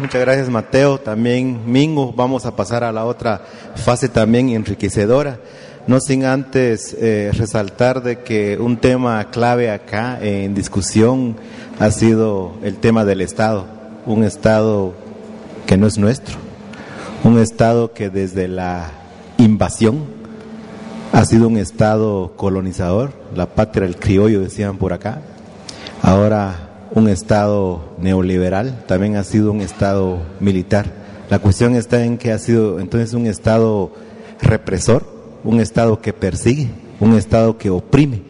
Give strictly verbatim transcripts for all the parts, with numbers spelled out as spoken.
Muchas gracias, Mateo. También, Mingo, vamos a pasar a la otra fase también enriquecedora. No sin antes eh, resaltar de que un tema clave acá en discusión ha sido el tema del Estado. Un Estado que no es nuestro. Un Estado que desde la invasión ha sido un Estado colonizador. La patria del criollo, decían por acá. Ahora un Estado neoliberal, también ha sido un Estado militar. La cuestión está en que ha sido entonces un Estado represor, un Estado que persigue, un Estado que oprime.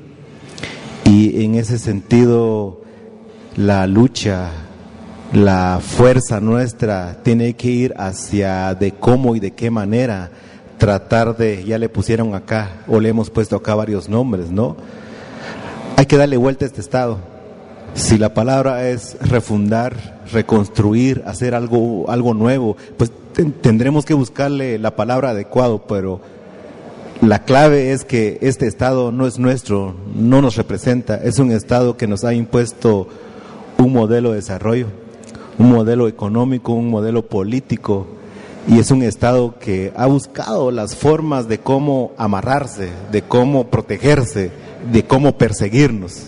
Y en ese sentido, la lucha, la fuerza nuestra tiene que ir hacia de cómo y de qué manera tratar de, ya le pusieron acá, o le hemos puesto acá varios nombres, ¿no? Hay que darle vuelta a este Estado. Si la palabra es refundar, reconstruir, hacer algo, algo nuevo, pues ten, tendremos que buscarle la palabra adecuada, pero la clave es que este Estado no es nuestro, no nos representa, es un Estado que nos ha impuesto un modelo de desarrollo, un modelo económico, un modelo político, y es un Estado que ha buscado las formas de cómo amarrarse, de cómo protegerse, de cómo perseguirnos.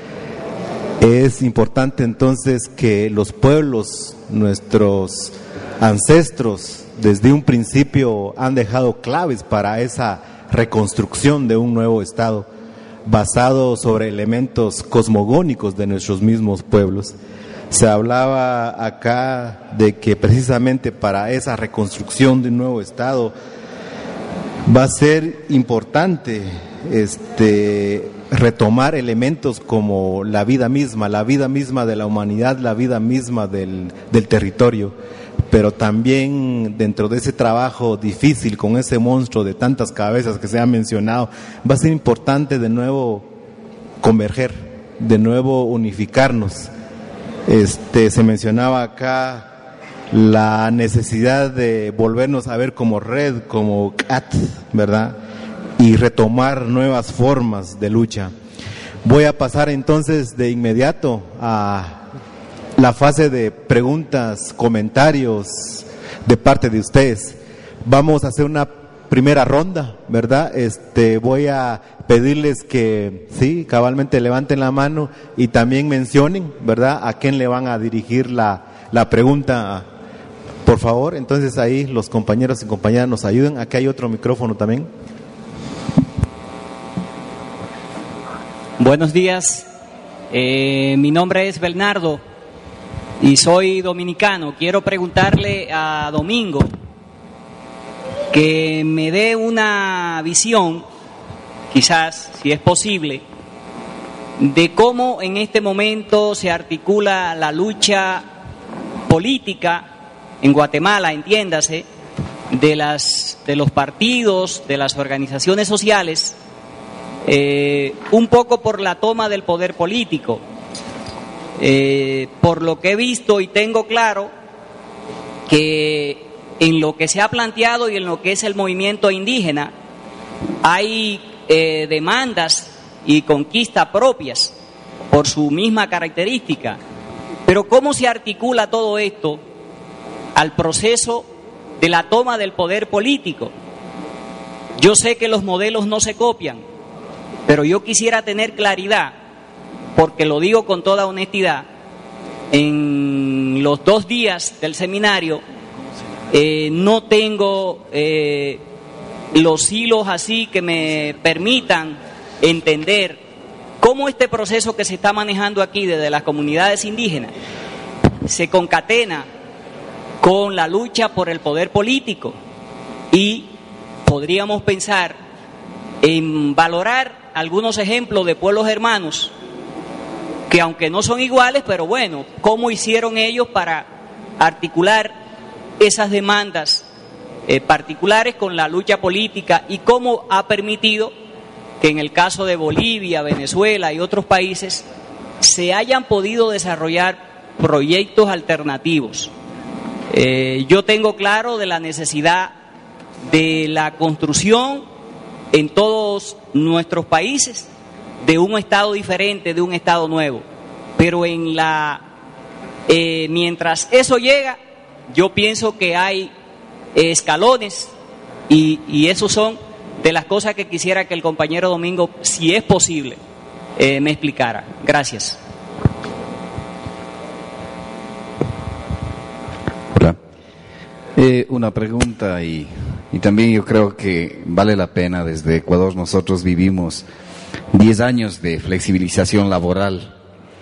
Es importante entonces que los pueblos, nuestros ancestros, desde un principio han dejado claves para esa reconstrucción de un nuevo Estado, basado sobre elementos cosmogónicos de nuestros mismos pueblos. Se hablaba acá de que precisamente para esa reconstrucción de un nuevo Estado va a ser importante este, retomar elementos como la vida misma, la vida misma de la humanidad, la vida misma del, del territorio, pero también dentro de ese trabajo difícil con ese monstruo de tantas cabezas que se ha mencionado, va a ser importante de nuevo converger, de nuevo unificarnos. Este, se mencionaba acá la necesidad de volvernos a ver como red, como C A T, ¿verdad? Y retomar nuevas formas de lucha. Voy a pasar entonces de inmediato a la fase de preguntas, comentarios de parte de ustedes. Vamos a hacer una primera ronda, ¿verdad? Este, voy a pedirles que, sí, cabalmente levanten la mano y también mencionen, ¿verdad?, a quién le van a dirigir la, la pregunta, por favor. Entonces ahí los compañeros y compañeras nos ayuden. Aquí hay otro micrófono también. Buenos días, eh, mi nombre es Bernardo y soy dominicano. Quiero preguntarle a Domingo que me dé una visión, quizás, si es posible, de cómo en este momento se articula la lucha política en Guatemala, entiéndase, de las de los partidos, de las organizaciones sociales, eh, un poco por la toma del poder político. Eh, por lo que he visto y tengo claro que en lo que se ha planteado y en lo que es el movimiento indígena hay eh, demandas y conquistas propias por su misma característica. Pero ¿cómo se articula todo esto al proceso de la toma del poder político? Yo sé que los modelos no se copian, pero yo quisiera tener claridad, porque lo digo con toda honestidad. En los dos días del seminario eh, no tengo eh, los hilos así que me permitan entender cómo este proceso que se está manejando aquí desde las comunidades indígenas se concatena con la lucha por el poder político, y podríamos pensar en valorar algunos ejemplos de pueblos hermanos que, aunque no son iguales, pero bueno, cómo hicieron ellos para articular esas demandas eh, particulares con la lucha política, y cómo ha permitido que en el caso de Bolivia, Venezuela y otros países se hayan podido desarrollar proyectos alternativos. Eh, yo tengo claro de la necesidad de la construcción en todos nuestros países de un Estado diferente, de un Estado nuevo, pero en la eh, mientras eso llega, Yo pienso que hay eh, escalones y, y esos son de las cosas que quisiera que el compañero Domingo, si es posible, eh, me explicara. Gracias. Hola. Eh, una pregunta y, y también yo creo que vale la pena. Desde Ecuador nosotros vivimos diez años de flexibilización laboral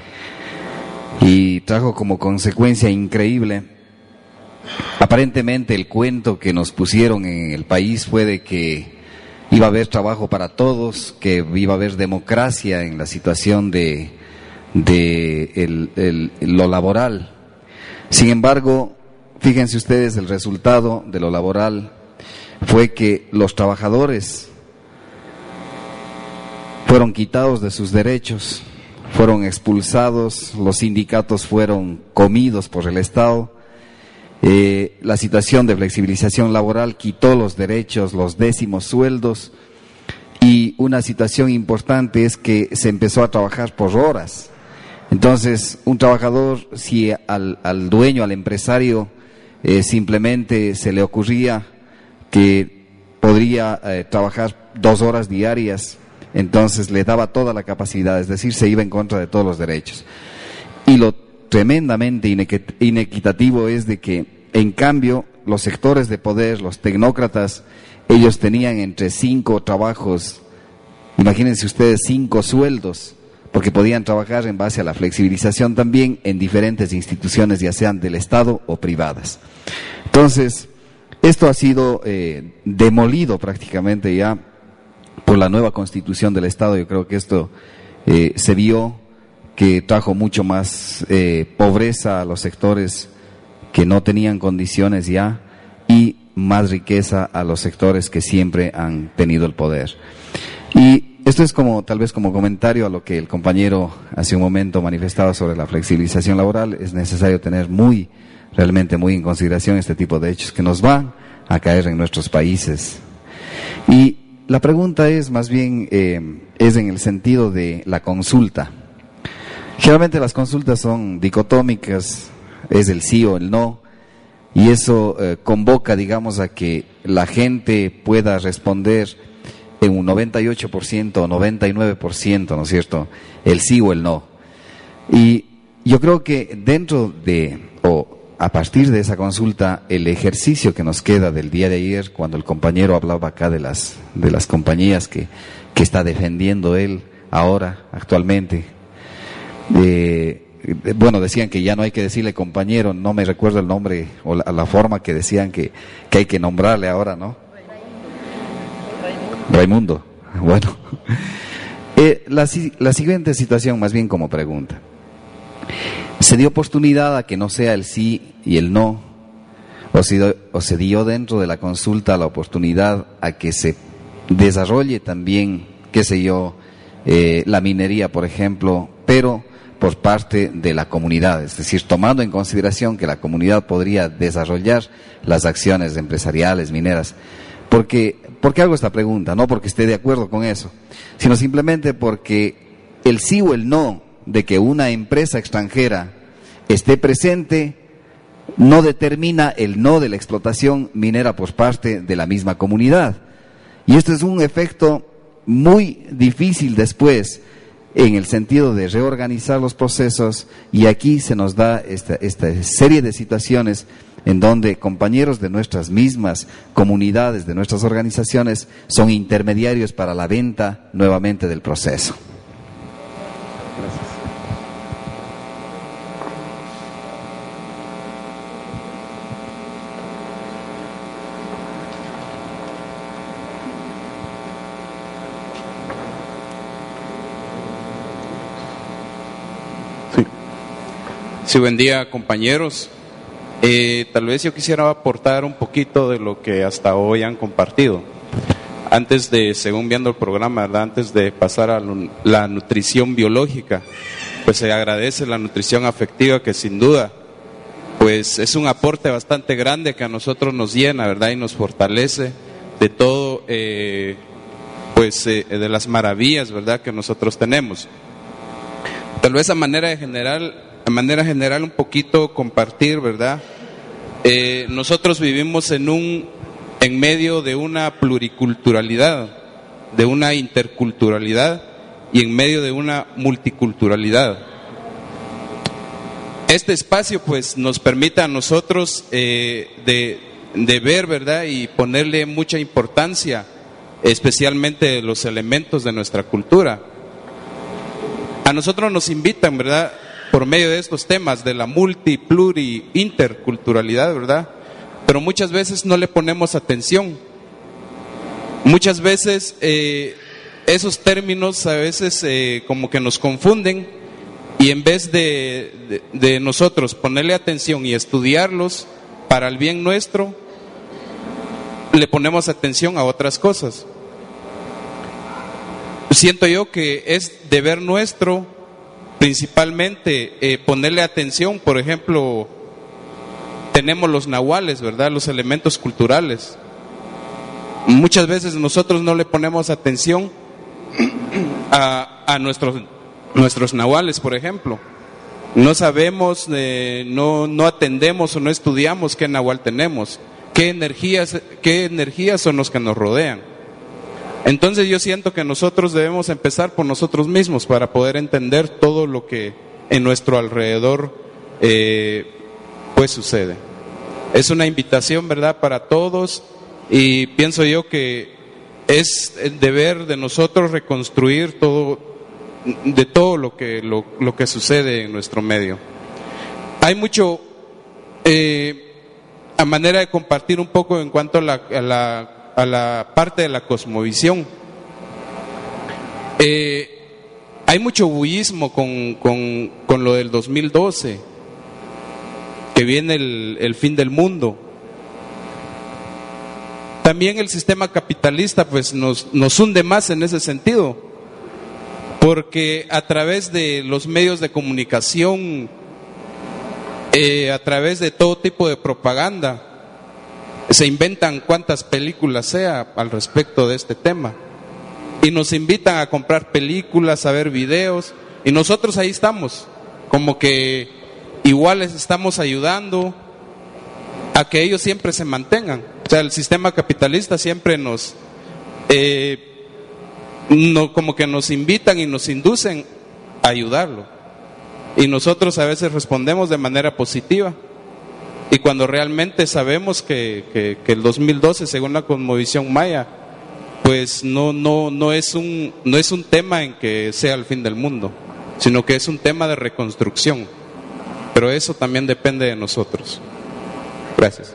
y trajo como consecuencia increíble. Aparentemente el cuento que nos pusieron en el país fue de que iba a haber trabajo para todos, que iba a haber democracia en la situación de, de el, el, lo laboral. Sin embargo, fíjense ustedes, el resultado de lo laboral fue que los trabajadores fueron quitados de sus derechos, fueron expulsados, los sindicatos fueron comidos por el Estado. Eh, la situación de flexibilización laboral quitó los derechos, los décimos sueldos, y una situación importante es que se empezó a trabajar por horas. Entonces, un trabajador, si al, al dueño, al empresario, eh, simplemente se le ocurría que podría eh, trabajar dos horas diarias, entonces le daba toda la capacidad, es decir, se iba en contra de todos los derechos. Y lo tremendamente inequitativo es de que, en cambio, los sectores de poder, los tecnócratas, ellos tenían entre cinco trabajos, imagínense ustedes, cinco sueldos, porque podían trabajar en base a la flexibilización también en diferentes instituciones, ya sean del Estado o privadas. Entonces, esto ha sido eh, demolido prácticamente ya por la nueva Constitución del Estado. Yo creo que esto eh, se vio que trajo mucho más eh, pobreza a los sectores que no tenían condiciones ya y más riqueza a los sectores que siempre han tenido el poder. Y esto es como, tal vez como comentario a lo que el compañero hace un momento manifestaba sobre la flexibilización laboral. Es necesario tener muy, realmente muy en consideración este tipo de hechos que nos van a caer en nuestros países. Y la pregunta es más bien, eh, es en el sentido de la consulta. Generalmente las consultas son dicotómicas, es el sí o el no, y eso eh, convoca, digamos, a que la gente pueda responder en un noventa y ocho por ciento o noventa y nueve por ciento, ¿no es cierto?, el sí o el no. Y yo creo que dentro de, o a partir de esa consulta, el ejercicio que nos queda del día de ayer, cuando el compañero hablaba acá de las, de las compañías que, que está defendiendo él ahora, actualmente, eh, bueno, decían que ya no hay que decirle compañero, no me recuerdo el nombre o la, la forma que decían que, que hay que nombrarle ahora, ¿no? Raimundo. Bueno, eh, la, la siguiente situación, más bien como pregunta. ¿Se dio oportunidad a que no sea el sí y el no? ¿O se, o se dio dentro de la consulta la oportunidad a que se desarrolle también, qué sé yo, eh, la minería, por ejemplo, pero por parte de la comunidad? Es decir, tomando en consideración que la comunidad podría desarrollar las acciones empresariales, mineras. Porque, ¿por qué hago esta pregunta? No porque esté de acuerdo con eso, sino simplemente porque el sí o el no de que una empresa extranjera esté presente no determina el no de la explotación minera por parte de la misma comunidad. Y esto es un efecto muy difícil después en el sentido de reorganizar los procesos, y aquí se nos da esta, esta serie de situaciones en donde compañeros de nuestras mismas comunidades, de nuestras organizaciones, son intermediarios para la venta nuevamente del proceso. Gracias. Sí, sí, buen día, compañeros. Eh, tal vez yo quisiera aportar un poquito de lo que hasta hoy han compartido. Antes de, según viendo el programa, ¿verdad?, antes de pasar a la nutrición biológica, pues se agradece la nutrición afectiva, que sin duda pues es un aporte bastante grande que a nosotros nos llena, ¿verdad?, y nos fortalece de todo, eh, pues eh, de las maravillas, ¿verdad?, que nosotros tenemos. Tal vez a manera de general, a manera general un poquito compartir, ¿verdad?, Eh, nosotros vivimos en un, en medio de una pluriculturalidad, de una interculturalidad y en medio de una multiculturalidad. Este espacio pues nos permite a nosotros eh, de, de ver, ¿verdad? Y ponerle mucha importancia, especialmente los elementos de nuestra cultura. A nosotros nos invitan, ¿verdad? Por medio de estos temas de la multi, pluri, interculturalidad, ¿verdad? Pero muchas veces no le ponemos atención. Muchas veces eh, esos términos a veces eh, como que nos confunden. Y en vez de, de, de nosotros ponerle atención y estudiarlos para el bien nuestro, le ponemos atención a otras cosas. Siento yo que es deber nuestro principalmente eh, ponerle atención. Por ejemplo, tenemos los nahuales, ¿verdad? Los elementos culturales. Muchas veces nosotros no le ponemos atención a, a nuestros nuestros nahuales, por ejemplo. No sabemos, eh, no, no atendemos o no estudiamos qué nahual tenemos, qué energías, qué energías son los que nos rodean. Entonces yo siento que nosotros debemos empezar por nosotros mismos para poder entender todo lo que en nuestro alrededor eh, pues sucede. Es una invitación, ¿verdad?, para todos, y pienso yo que es el deber de nosotros reconstruir todo, de todo lo que, lo, lo que sucede en nuestro medio. Hay mucho, eh, a manera de compartir un poco en cuanto a la, a la, a la parte de la cosmovisión. Eh, hay mucho bullismo con, con, con lo del dos mil doce, que viene el, el fin del mundo. También el sistema capitalista pues nos, nos hunde más en ese sentido, porque a través de los medios de comunicación, eh, a través de todo tipo de propaganda, se inventan cuantas películas sea al respecto de este tema, y nos invitan a comprar películas, a ver videos, y nosotros ahí estamos, como que igual les estamos ayudando a que ellos siempre se mantengan. O sea, el sistema capitalista siempre nos... Eh, No, como que nos invitan y nos inducen a ayudarlo, y nosotros a veces respondemos de manera positiva, y cuando realmente sabemos que, que, que el dos mil doce, según la cosmovisión maya, pues no, no, no, es un, no es un tema en que sea el fin del mundo, sino que es un tema de reconstrucción, pero eso también depende de nosotros. Gracias.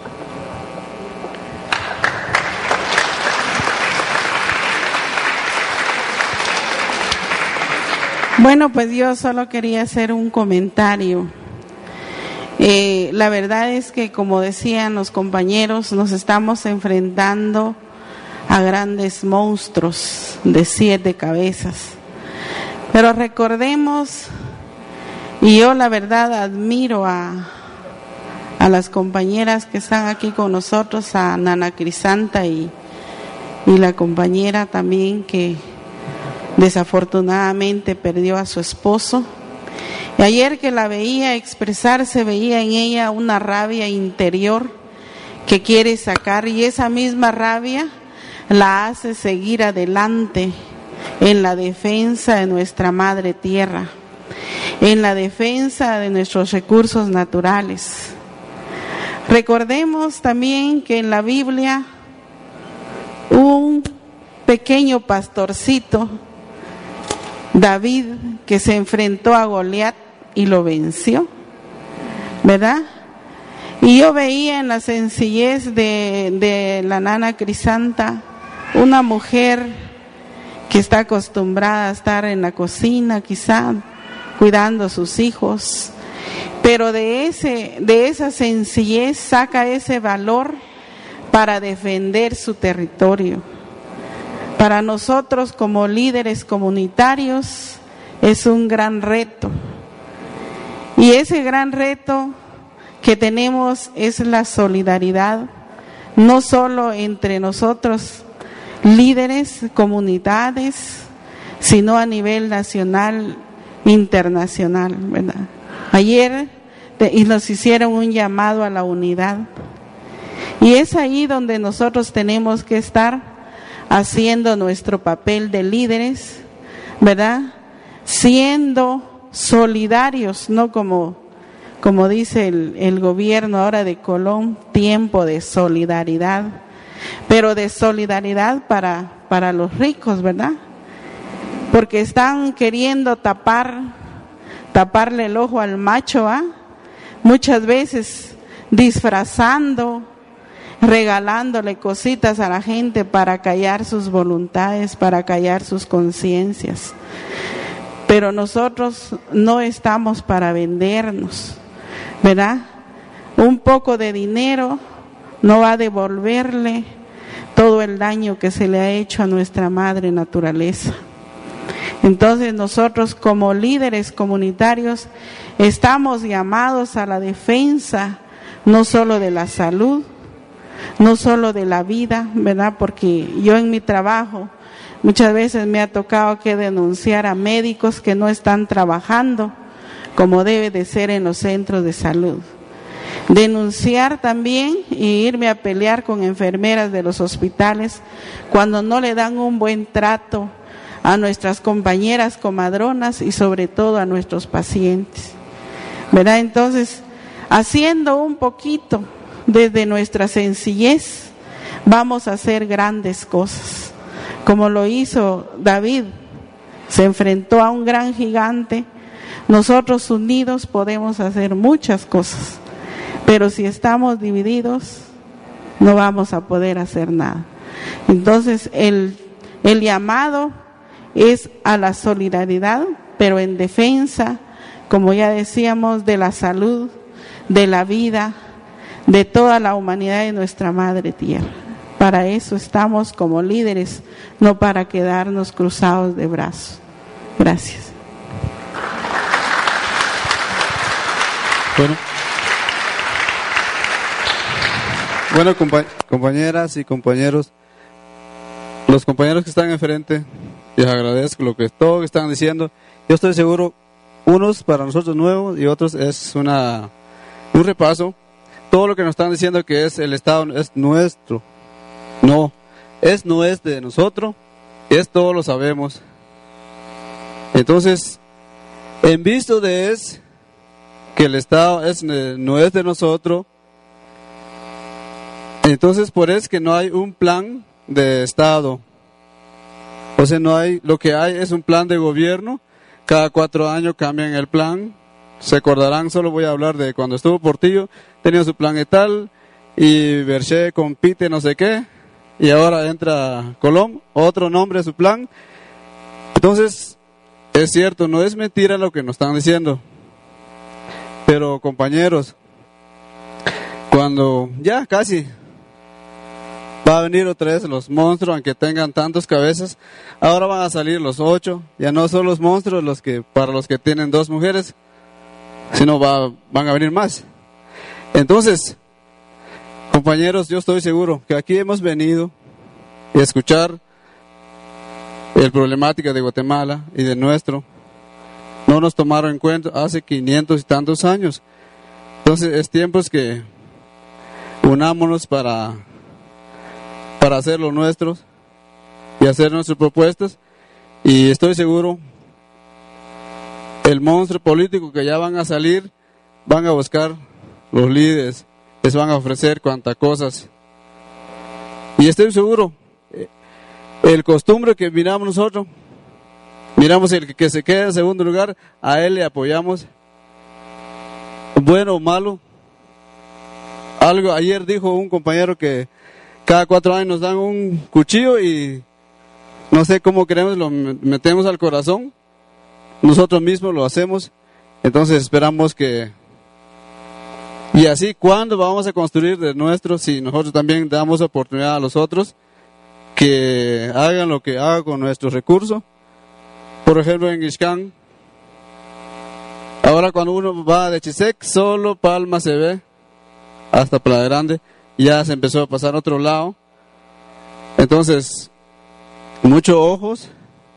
Bueno, pues yo solo quería hacer un comentario. Eh, la verdad es que, como decían los compañeros, nos estamos enfrentando a grandes monstruos de siete cabezas. Pero recordemos, y yo la verdad admiro a, a las compañeras que están aquí con nosotros, a Nana Crisanta y, y la compañera también que desafortunadamente perdió a su esposo. Y ayer que la veía expresarse, veía en ella una rabia interior que quiere sacar, y esa misma rabia la hace seguir adelante en la defensa de nuestra madre tierra, en la defensa de nuestros recursos naturales. Recordemos también que en la Biblia un pequeño pastorcito, David, que se enfrentó a Goliat y lo venció, ¿verdad? Y yo veía en la sencillez de, de la Nana Crisanta una mujer que está acostumbrada a estar en la cocina, quizá cuidando a sus hijos, pero de ese, de esa sencillez saca ese valor para defender su territorio. Para nosotros como líderes comunitarios es un gran reto, y ese gran reto que tenemos es la solidaridad, no solo entre nosotros líderes, comunidades, sino a nivel nacional, internacional, ¿verdad? Ayer y nos hicieron un llamado a la unidad. Y es ahí donde nosotros tenemos que estar haciendo nuestro papel de líderes, ¿verdad? Siendo solidarios, no como, como dice el, el gobierno ahora de Colón, tiempo de solidaridad, pero de solidaridad para, para los ricos, ¿verdad? Porque están queriendo tapar, taparle el ojo al macho, ¿ah? Muchas veces disfrazando, regalándole cositas a la gente para callar sus voluntades, para callar sus conciencias. Pero nosotros no estamos para vendernos, ¿verdad? Un poco de dinero no va a devolverle todo el daño que se le ha hecho a nuestra madre naturaleza. Entonces nosotros como líderes comunitarios estamos llamados a la defensa no solo de la salud, no solo de la vida, ¿verdad? Porque yo en mi trabajo muchas veces me ha tocado que denunciar a médicos que no están trabajando como debe de ser en los centros de salud. Denunciar también y irme a pelear con enfermeras de los hospitales cuando no le dan un buen trato a nuestras compañeras comadronas y sobre todo a nuestros pacientes, ¿verdad? Entonces, haciendo un poquito desde nuestra sencillez, vamos a hacer grandes cosas, como lo hizo David, se enfrentó a un gran gigante. Nosotros unidos podemos hacer muchas cosas, pero si estamos divididos, no vamos a poder hacer nada. Entonces, el, el llamado es a la solidaridad, pero en defensa, como ya decíamos, de la salud, de la vida, de toda la humanidad de nuestra madre tierra. Para eso estamos como líderes, no para quedarnos cruzados de brazos. Gracias. Bueno, bueno compa- compañeras y compañeros, los compañeros que están enfrente, les agradezco lo que todo que están diciendo. Yo estoy seguro, unos para nosotros nuevos y otros es una un repaso. Todo lo que nos están diciendo que es el Estado es nuestro, no, es no es de nosotros, es todo lo sabemos. Entonces, en visto de es que el Estado es, no es de nosotros, entonces por eso que no hay un plan de Estado. O sea, no hay, lo que hay es un plan de gobierno. Cada cuatro años cambian el plan. Se acordarán, solo voy a hablar de cuando estuvo Portillo, tenía su plan y tal, y Berché compite no sé qué, y ahora entra Colón, otro nombre de su plan. Entonces, es cierto, no es mentira lo que nos están diciendo. Pero compañeros, cuando ya casi va a venir otra vez los monstruos, aunque tengan tantas cabezas, ahora van a salir los ocho, ya no son los monstruos los que para los que tienen dos mujeres, sino va, van a venir más. Entonces, compañeros, yo estoy seguro que aquí hemos venido a escuchar el problemática de Guatemala y de nuestro. No nos tomaron en cuenta hace quinientos y tantos años. Entonces, es tiempo que unámonos para, para hacer lo nuestro y hacer nuestras propuestas. Y estoy seguro el monstruo político que ya van a salir, van a buscar los líderes, les van a ofrecer cuantas cosas. Y estoy seguro, el costumbre que miramos nosotros, miramos el que se queda en segundo lugar, a él le apoyamos, bueno o malo. Algo, ayer dijo un compañero que cada cuatro años nos dan un cuchillo y no sé cómo queremos, lo metemos al corazón. Nosotros mismos lo hacemos, entonces esperamos que... Y así, ¿cuándo vamos a construir de nuestro? Si nosotros también damos oportunidad a los otros que hagan lo que hagan con nuestros recursos. Por ejemplo, en Ixcán, ahora cuando uno va de Chisec, solo Palma se ve, hasta Playa Grande, ya se empezó a pasar a otro lado. Entonces, muchos ojos.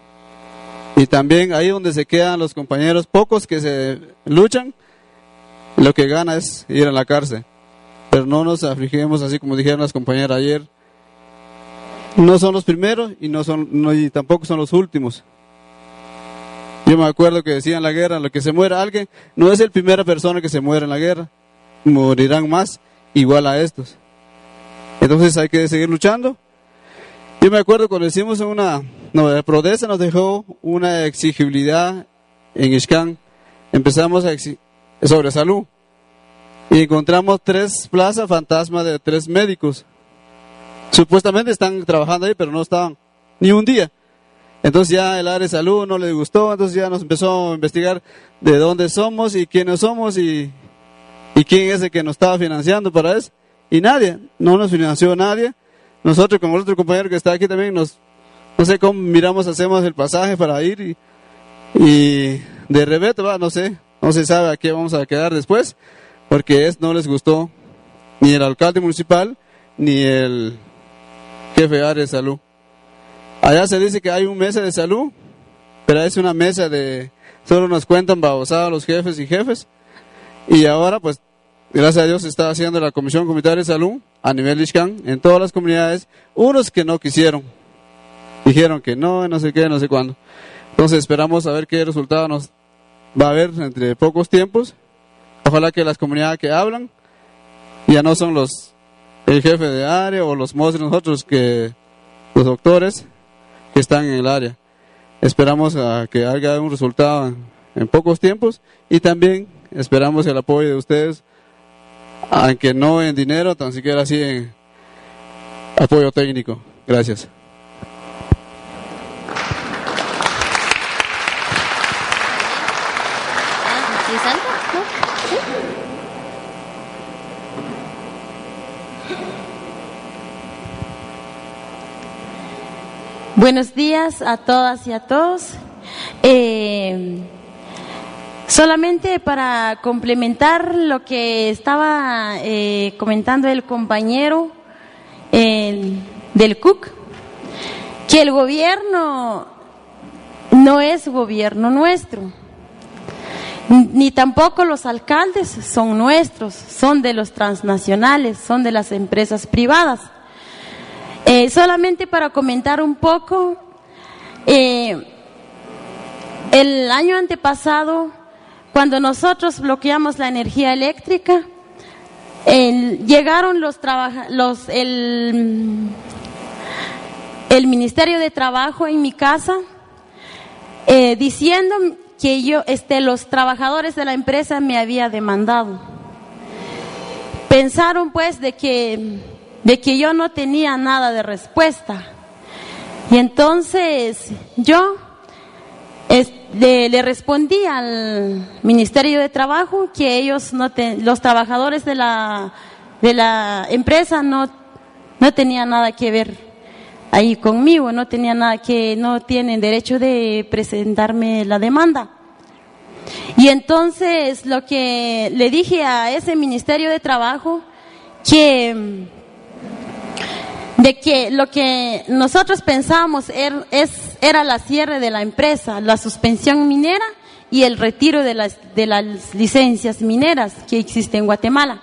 Y también ahí donde se quedan los compañeros, pocos que se luchan, lo que gana es ir a la cárcel. Pero no nos afligimos, así como dijeron las compañeras ayer. No son los primeros y no son no, y tampoco son los últimos. Yo me acuerdo que decían en la guerra, lo que se muera alguien, no es la primera persona que se muere en la guerra, morirán más igual a estos. Entonces hay que seguir luchando. Yo me acuerdo cuando hicimos una, no, la Prodesa nos dejó una exigibilidad en Ixcán, empezamos a exigir sobre salud y encontramos tres plazas fantasmas de tres médicos. Supuestamente están trabajando ahí, pero no estaban ni un día. Entonces ya el área de salud no les gustó, entonces ya nos empezó a investigar de dónde somos y quiénes somos y, y quién es el que nos estaba financiando para eso. Y nadie, no nos financió nadie. Nosotros con el otro compañero que está aquí también, nos, no sé cómo miramos, hacemos el pasaje para ir y, y de revés, va, no sé, no se sabe a qué vamos a quedar después, porque es, no les gustó ni el alcalde municipal ni el jefe de área de salud. Allá se dice que hay un mesa de salud, pero es una mesa de, solo nos cuentan babosados los jefes y jefes, y ahora pues, gracias a Dios se está haciendo la Comisión Comunitaria de Salud a nivel de Ixcán, en todas las comunidades, unos que no quisieron, dijeron que no, no sé qué, no sé cuándo. Entonces esperamos a ver qué resultado nos va a haber entre pocos tiempos. Ojalá que las comunidades que hablan ya no son los el jefe de área o los monstruos nosotros, que los doctores que están en el área. Esperamos a que haya un resultado en, en pocos tiempos y también esperamos el apoyo de ustedes, aunque no en dinero, tan siquiera así en apoyo técnico. Gracias. Buenos días a todas y a todos. Eh, solamente para complementar lo que estaba eh, comentando el compañero eh, del C U C, que el gobierno no es gobierno nuestro, ni tampoco los alcaldes son nuestros, son de los transnacionales, son de las empresas privadas. Eh, solamente para comentar un poco, eh, el año antepasado, cuando nosotros bloqueamos la energía eléctrica, eh, llegaron los trabaja los el, el Ministerio de Trabajo en mi casa eh, diciendo que yo, este, los trabajadores de la empresa me había demandado. Pensaron pues de que de que yo no tenía nada de respuesta. Y entonces yo es, le, le respondí al Ministerio de Trabajo que ellos, no te, los trabajadores de la, de la empresa no, no tenían nada que ver ahí conmigo, no tenían nada que, no tienen derecho de presentarme la demanda. Y entonces lo que le dije a ese Ministerio de Trabajo, que de que lo que nosotros pensábamos era, es, era la cierre de la empresa, la suspensión minera y el retiro de las, de las licencias mineras que existen en Guatemala.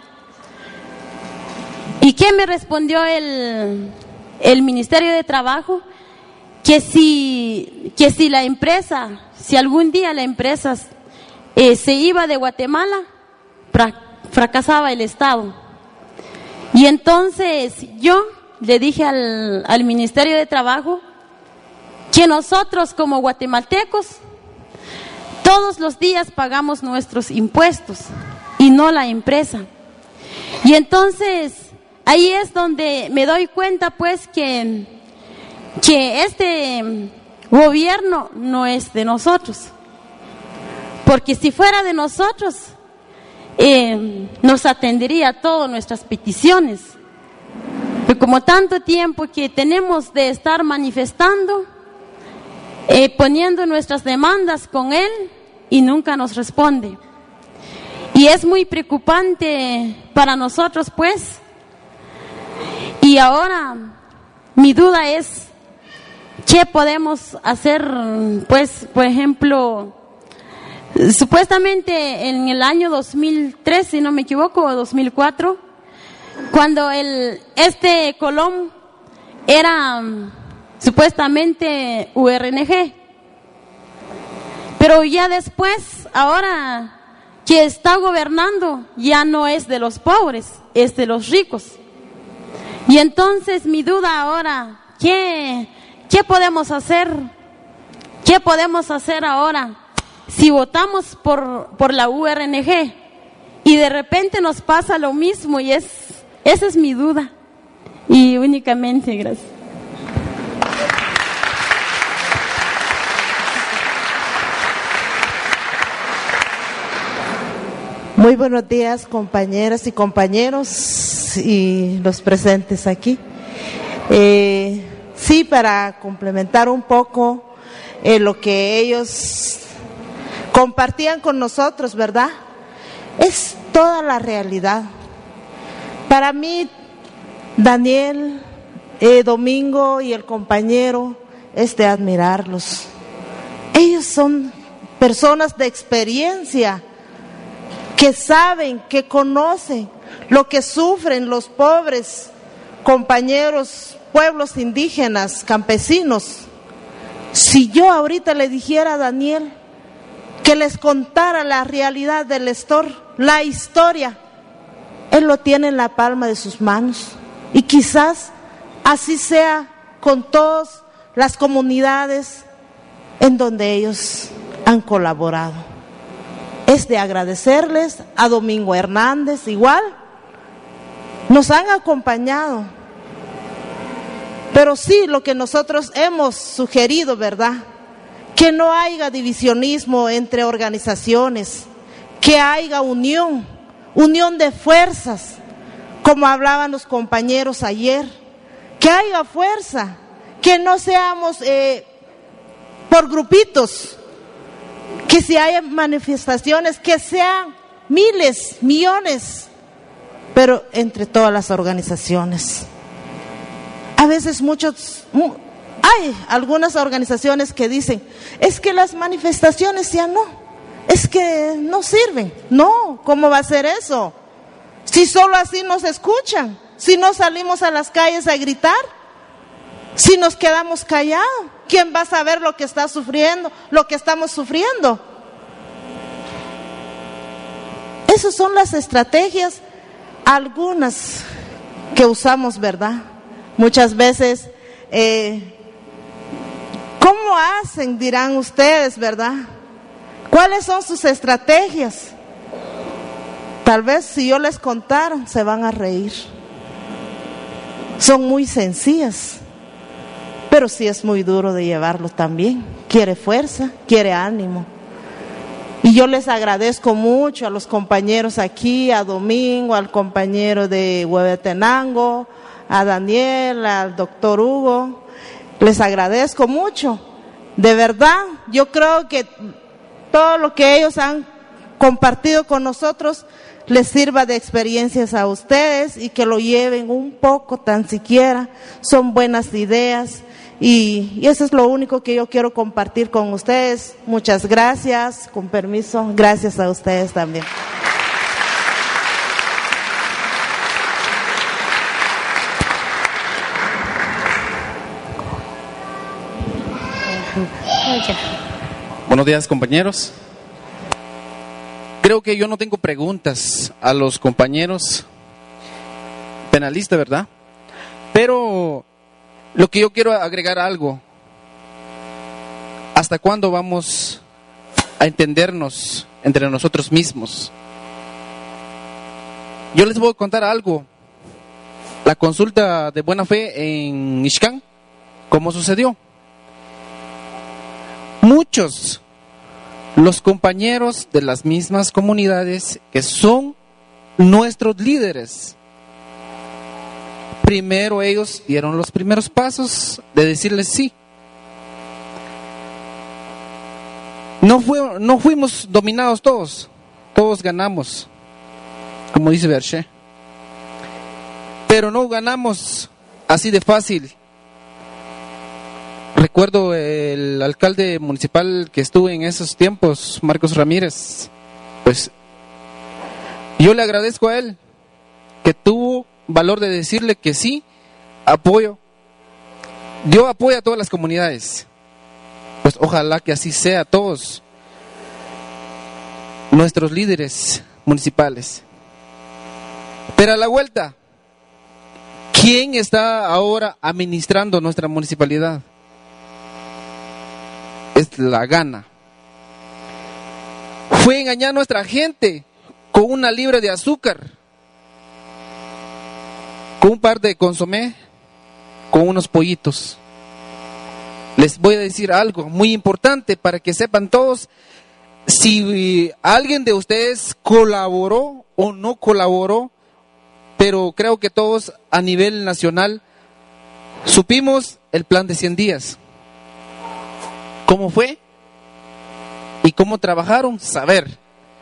¿Y qué me respondió el, el Ministerio de Trabajo? Que si, que si la empresa, si algún día la empresa eh, se iba de Guatemala, fra, fracasaba el Estado. Y entonces yo le dije al, al Ministerio de Trabajo que nosotros como guatemaltecos todos los días pagamos nuestros impuestos y no la empresa. Y entonces ahí es donde me doy cuenta pues que, que este gobierno no es de nosotros, porque si fuera de nosotros eh, nos atendería todas nuestras peticiones. Pero como tanto tiempo que tenemos de estar manifestando, eh, poniendo nuestras demandas con él y nunca nos responde. Y es muy preocupante para nosotros pues. Y ahora mi duda es, ¿qué podemos hacer? Pues, por ejemplo, Supuestamente en el año dos mil tres, si no me equivoco, o dos mil cuatro, cuando el, este Colón era um, supuestamente U R N G. Pero ya después, ahora que está gobernando, ya no es de los pobres, es de los ricos. Y entonces mi duda ahora, ¿qué, qué podemos hacer? ¿Qué podemos hacer ahora si votamos por, por la U R N G y de repente nos pasa lo mismo? Y es, esa es mi duda. Y únicamente, gracias. Muy buenos días, compañeras y compañeros y los presentes aquí. Eh, sí, para complementar un poco eh, lo que ellos compartían con nosotros, ¿verdad? Es toda la realidad. Para mí, Daniel, eh, Domingo y el compañero es de admirarlos. Ellos son personas de experiencia, que saben, que conocen lo que sufren los pobres compañeros, pueblos indígenas, campesinos. Si yo ahorita le dijera a Daniel que les contara la realidad del Estor, la historia, él lo tiene en la palma de sus manos. Y quizás así sea con todas las comunidades en donde ellos han colaborado. Es de agradecerles a Domingo Hernández, igual, nos han acompañado. Pero sí, lo que nosotros hemos sugerido, ¿verdad? Que no haya divisionismo entre organizaciones, que haya unión, unión de fuerzas, como hablaban los compañeros ayer, que haya fuerza, que no seamos eh, por grupitos, que si hay manifestaciones, que sean miles, millones, pero entre todas las organizaciones. A veces muchos, hay algunas organizaciones que dicen, es que las manifestaciones ya no, es que no sirven. No, ¿cómo va a ser eso? Si solo así nos escuchan, si no salimos a las calles a gritar, si nos quedamos callados, ¿quién va a saber lo que está sufriendo, lo que estamos sufriendo? Esas son las estrategias, algunas que usamos, ¿verdad? Muchas veces, eh, ¿cómo hacen? Dirán ustedes, ¿verdad? ¿Cuáles son sus estrategias? Tal vez si yo les contara, se van a reír. Son muy sencillas, pero sí es muy duro de llevarlo también. Quiere fuerza, quiere ánimo. Y yo les agradezco mucho a los compañeros aquí, a Domingo, al compañero de Huehuetenango, a Daniel, al doctor Hugo. Les agradezco mucho. De verdad, yo creo que todo lo que ellos han compartido con nosotros les sirva de experiencias a ustedes y que lo lleven un poco tan siquiera. Son buenas ideas. Y, y eso es lo único que yo quiero compartir con ustedes. Muchas gracias, con permiso, gracias a ustedes también. Buenos días, compañeros. Creo que yo no tengo preguntas a los compañeros penalistas, ¿verdad? Pero lo que yo quiero agregar algo. ¿Hasta cuándo vamos a entendernos entre nosotros mismos? Yo les voy a contar algo. La consulta de buena fe en Ixcán, ¿cómo sucedió? Muchos, los compañeros de las mismas comunidades que son nuestros líderes, primero ellos dieron los primeros pasos de decirles sí. No, fue, no fuimos dominados todos, todos ganamos, como dice Berché. Pero no ganamos así de fácil. recuerdo el alcalde municipal que estuvo en esos tiempos, Marcos Ramírez, pues yo le agradezco a él que tuvo valor de decirle que sí, apoyo, dio apoyo a todas las comunidades. Pues ojalá que así sea todos nuestros líderes municipales. Pero a la vuelta, ¿quién está ahora administrando nuestra municipalidad? Es la gana. Fue engañar a nuestra gente con una libra de azúcar, con un par de consomé, con unos pollitos. Les voy a decir algo muy importante para que sepan todos si alguien de ustedes colaboró o no colaboró, pero creo que todos a nivel nacional supimos el plan de cien días. ¿Cómo fue? ¿Y cómo trabajaron? Saber.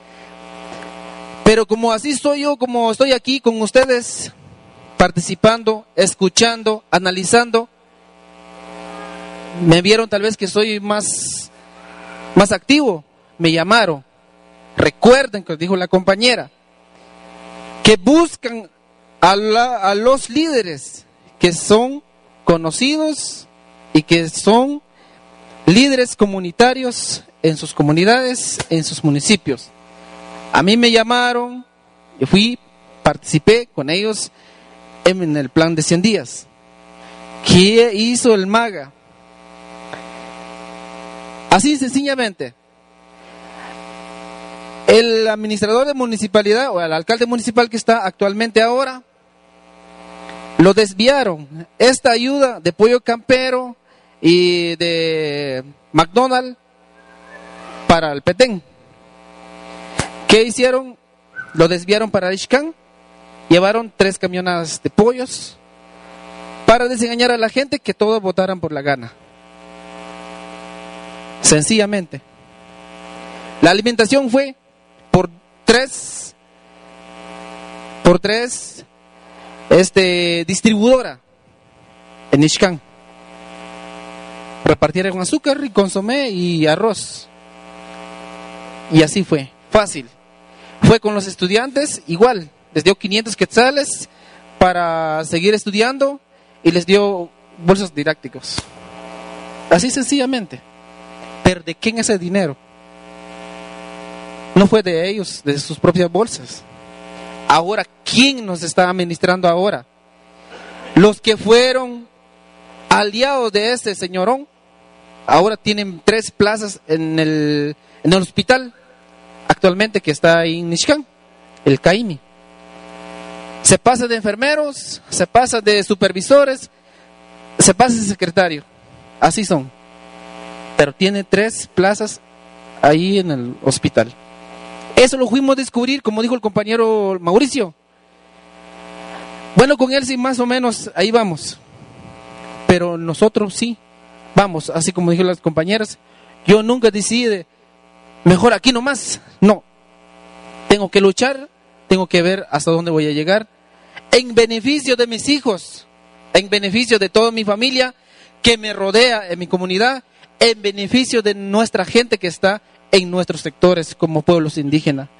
Pero como así estoy yo, como estoy aquí con ustedes, participando, escuchando, analizando, me vieron tal vez que soy más, más activo, me llamaron. Recuerden que dijo la compañera, que buscan a, la, a los líderes que son conocidos y que son líderes comunitarios en sus comunidades, en sus municipios. A mí me llamaron, yo fui, participé con ellos en el plan de cien días. ¿Qué hizo el MAGA? Así sencillamente, el administrador de municipalidad o el alcalde municipal que está actualmente ahora, lo desviaron. Esta ayuda de pollo campero y de McDonald's para el Petén. ¿Qué hicieron? Lo desviaron para Ixcán, llevaron tres camionadas de pollos para desengañar a la gente que todos votaran por la gana. Sencillamente. La alimentación fue por tres, por tres, este, distribuidora en Ixcán. Repartieron azúcar y consomé y arroz. Y así fue, fácil. Fue con los estudiantes, igual, les dio quinientos quetzales para seguir estudiando y les dio bolsos didácticos. Así sencillamente. Pero ¿de quién es ese dinero? No fue de ellos, de sus propias bolsas. Ahora, ¿quién nos está administrando ahora? Los que fueron aliados de este señorón, ahora tienen tres plazas en el, en el hospital, actualmente que está ahí en Ixcán, el CAIMI. Se pasa de enfermeros, se pasa de supervisores, se pasa de secretario. Así son. Pero tiene tres plazas ahí en el hospital. Eso lo fuimos a descubrir, como dijo el compañero Mauricio. Bueno, con él sí, más o menos, ahí vamos. Pero nosotros sí, vamos, así como dijeron las compañeras. Yo nunca decidí, mejor aquí nomás. No, tengo que luchar, tengo que ver hasta dónde voy a llegar. En beneficio de mis hijos, en beneficio de toda mi familia que me rodea en mi comunidad, en beneficio de nuestra gente que está en nuestros sectores como pueblos indígenas.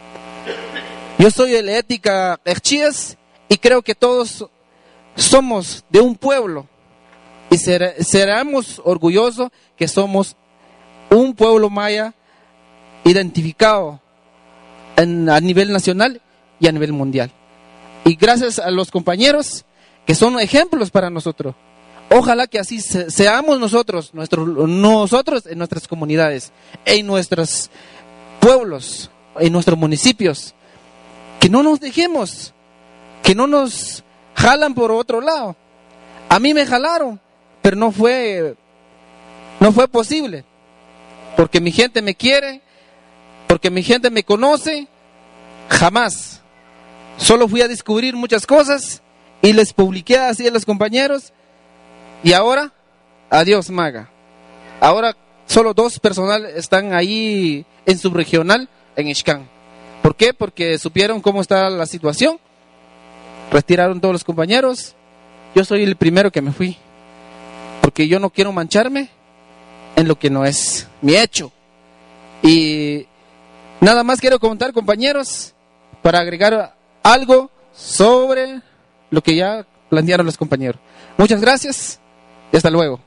Yo soy de la ética Erchíes y creo que todos somos de un pueblo y ser, seremos orgullosos que somos un pueblo maya identificado en, a nivel nacional y a nivel mundial. Y gracias a los compañeros que son ejemplos para nosotros. Ojalá que así seamos nosotros, nuestros, nosotros en nuestras comunidades, en nuestros pueblos, en nuestros municipios. Que no nos dejemos, que no nos jalan por otro lado. A mí me jalaron, pero no fue, no fue posible. Porque mi gente me quiere, porque mi gente me conoce, jamás. Solo fui a descubrir muchas cosas y les publiqué así a los compañeros. Y ahora, adiós MAGA. Ahora solo dos personal están ahí en subregional, en Ixcán. ¿Por qué? Porque supieron cómo está la situación. Retiraron todos los compañeros. Yo soy el primero que me fui. porque yo no quiero mancharme en lo que no es mi hecho. Y nada más quiero comentar, compañeros, para agregar algo sobre lo que ya plantearon los compañeros. Muchas gracias y hasta luego.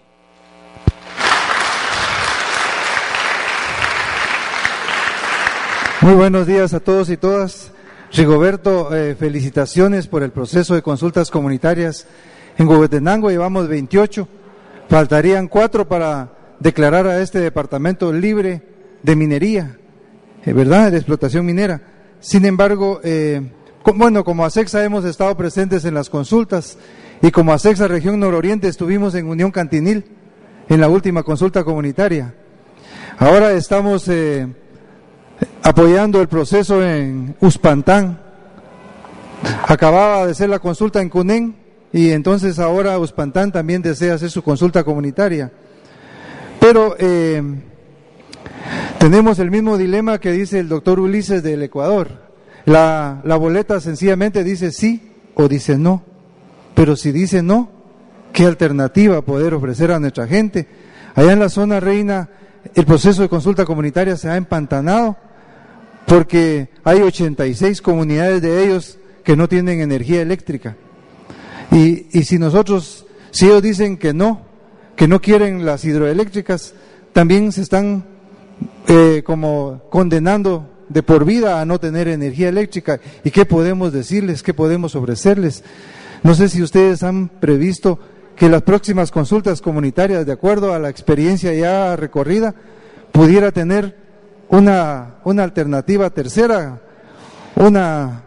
Muy buenos días a todos y todas. Rigoberto, eh, felicitaciones por el proceso de consultas comunitarias. En Huehuetenango llevamos veintiocho, faltarían cuatro para declarar a este departamento libre de minería, eh, ¿verdad?, de explotación minera. Sin embargo, eh, com, bueno, como ASEXA hemos estado presentes en las consultas y como ASEXA Región Nororiente estuvimos en Unión Cantinil en la última consulta comunitaria. Ahora estamos eh, apoyando el proceso en Uspantán. Acababa de ser la consulta en Cunén y entonces ahora Uspantán también desea hacer su consulta comunitaria. Pero eh, tenemos el mismo dilema que dice el doctor Ulises del Ecuador. La, la boleta sencillamente dice sí o dice no. Pero si dice no, ¿qué alternativa poder ofrecer a nuestra gente? Allá en la zona reina, el proceso de consulta comunitaria se ha empantanado porque hay ochenta y seis comunidades de ellos que no tienen energía eléctrica. Y, y si nosotros, si ellos dicen que no, que no quieren las hidroeléctricas, también se están eh, como condenando de por vida a no tener energía eléctrica. ¿Y qué podemos decirles? ¿Qué podemos ofrecerles? No sé si ustedes han previsto que las próximas consultas comunitarias, de acuerdo a la experiencia ya recorrida, pudiera tener una, una alternativa tercera, una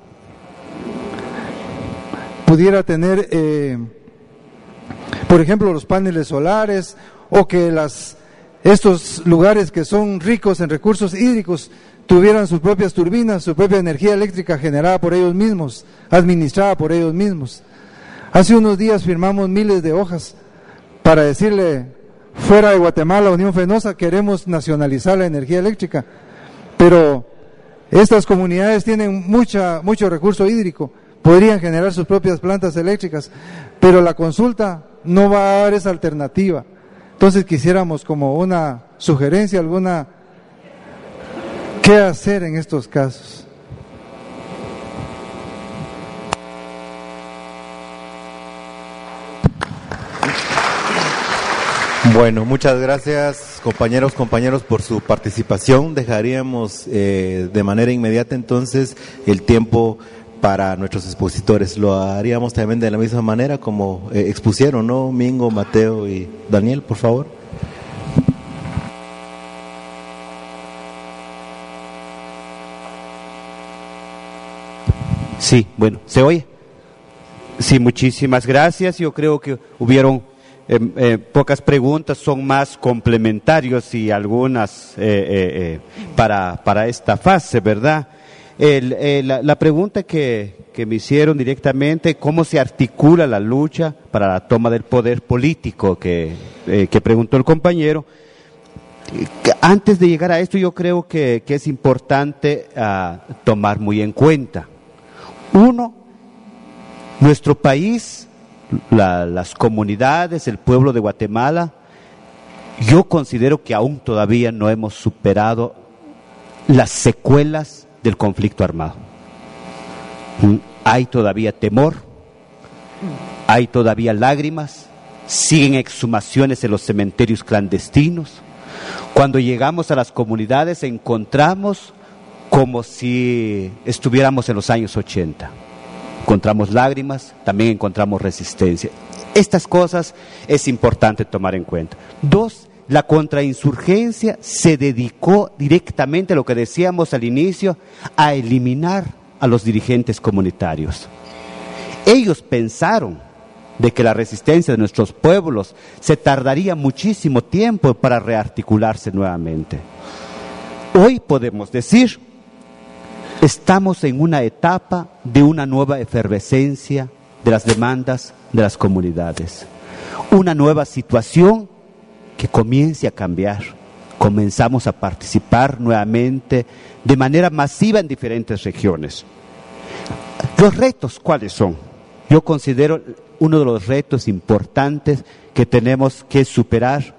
pudiera tener, eh, por ejemplo, los paneles solares, o que las estos lugares que son ricos en recursos hídricos tuvieran sus propias turbinas, su propia energía eléctrica generada por ellos mismos, administrada por ellos mismos. Hace unos días firmamos miles de hojas para decirle, fuera de Guatemala, Unión Fenosa, queremos nacionalizar la energía eléctrica, pero estas comunidades tienen mucha, mucho recurso hídrico, podrían generar sus propias plantas eléctricas, pero la consulta no va a dar esa alternativa. Entonces quisiéramos como una sugerencia, alguna, ¿qué hacer en estos casos? Bueno, muchas gracias compañeros, compañeros por su participación. Dejaríamos eh, de manera inmediata entonces el tiempo para nuestros expositores. Lo haríamos también de la misma manera como eh, expusieron, ¿no? Mingo, Mateo y Daniel, por favor. Sí, bueno, ¿se oye? Sí, muchísimas gracias. Yo creo que hubieron eh, eh, pocas preguntas, son más complementarios y algunas eh, eh, eh, para, para esta fase, ¿verdad? El, eh, la, la pregunta que, que me hicieron directamente, ¿cómo se articula la lucha para la toma del poder político? Que, eh, que preguntó el compañero. Antes de llegar a esto, yo creo que, que es importante uh, tomar muy en cuenta. Uno, nuestro país, la, las comunidades, el pueblo de Guatemala, yo considero que aún todavía no hemos superado las secuelas del conflicto armado. Hay todavía temor, hay todavía lágrimas, siguen exhumaciones en los cementerios clandestinos. Cuando llegamos a las comunidades encontramos como si estuviéramos en los años ochenta. Encontramos lágrimas, también encontramos resistencia. Estas cosas es importante tomar en cuenta. Dos, la contrainsurgencia se dedicó directamente a lo que decíamos al inicio, a eliminar a los dirigentes comunitarios. Ellos pensaron de que la resistencia de nuestros pueblos se tardaría muchísimo tiempo para rearticularse nuevamente. Hoy podemos decir, estamos en una etapa de una nueva efervescencia de las demandas de las comunidades. Una nueva situación que comience a cambiar. Comenzamos a participar nuevamente de manera masiva en diferentes regiones. Los retos, ¿cuáles son? yo considero uno de los retos importantes que tenemos que superar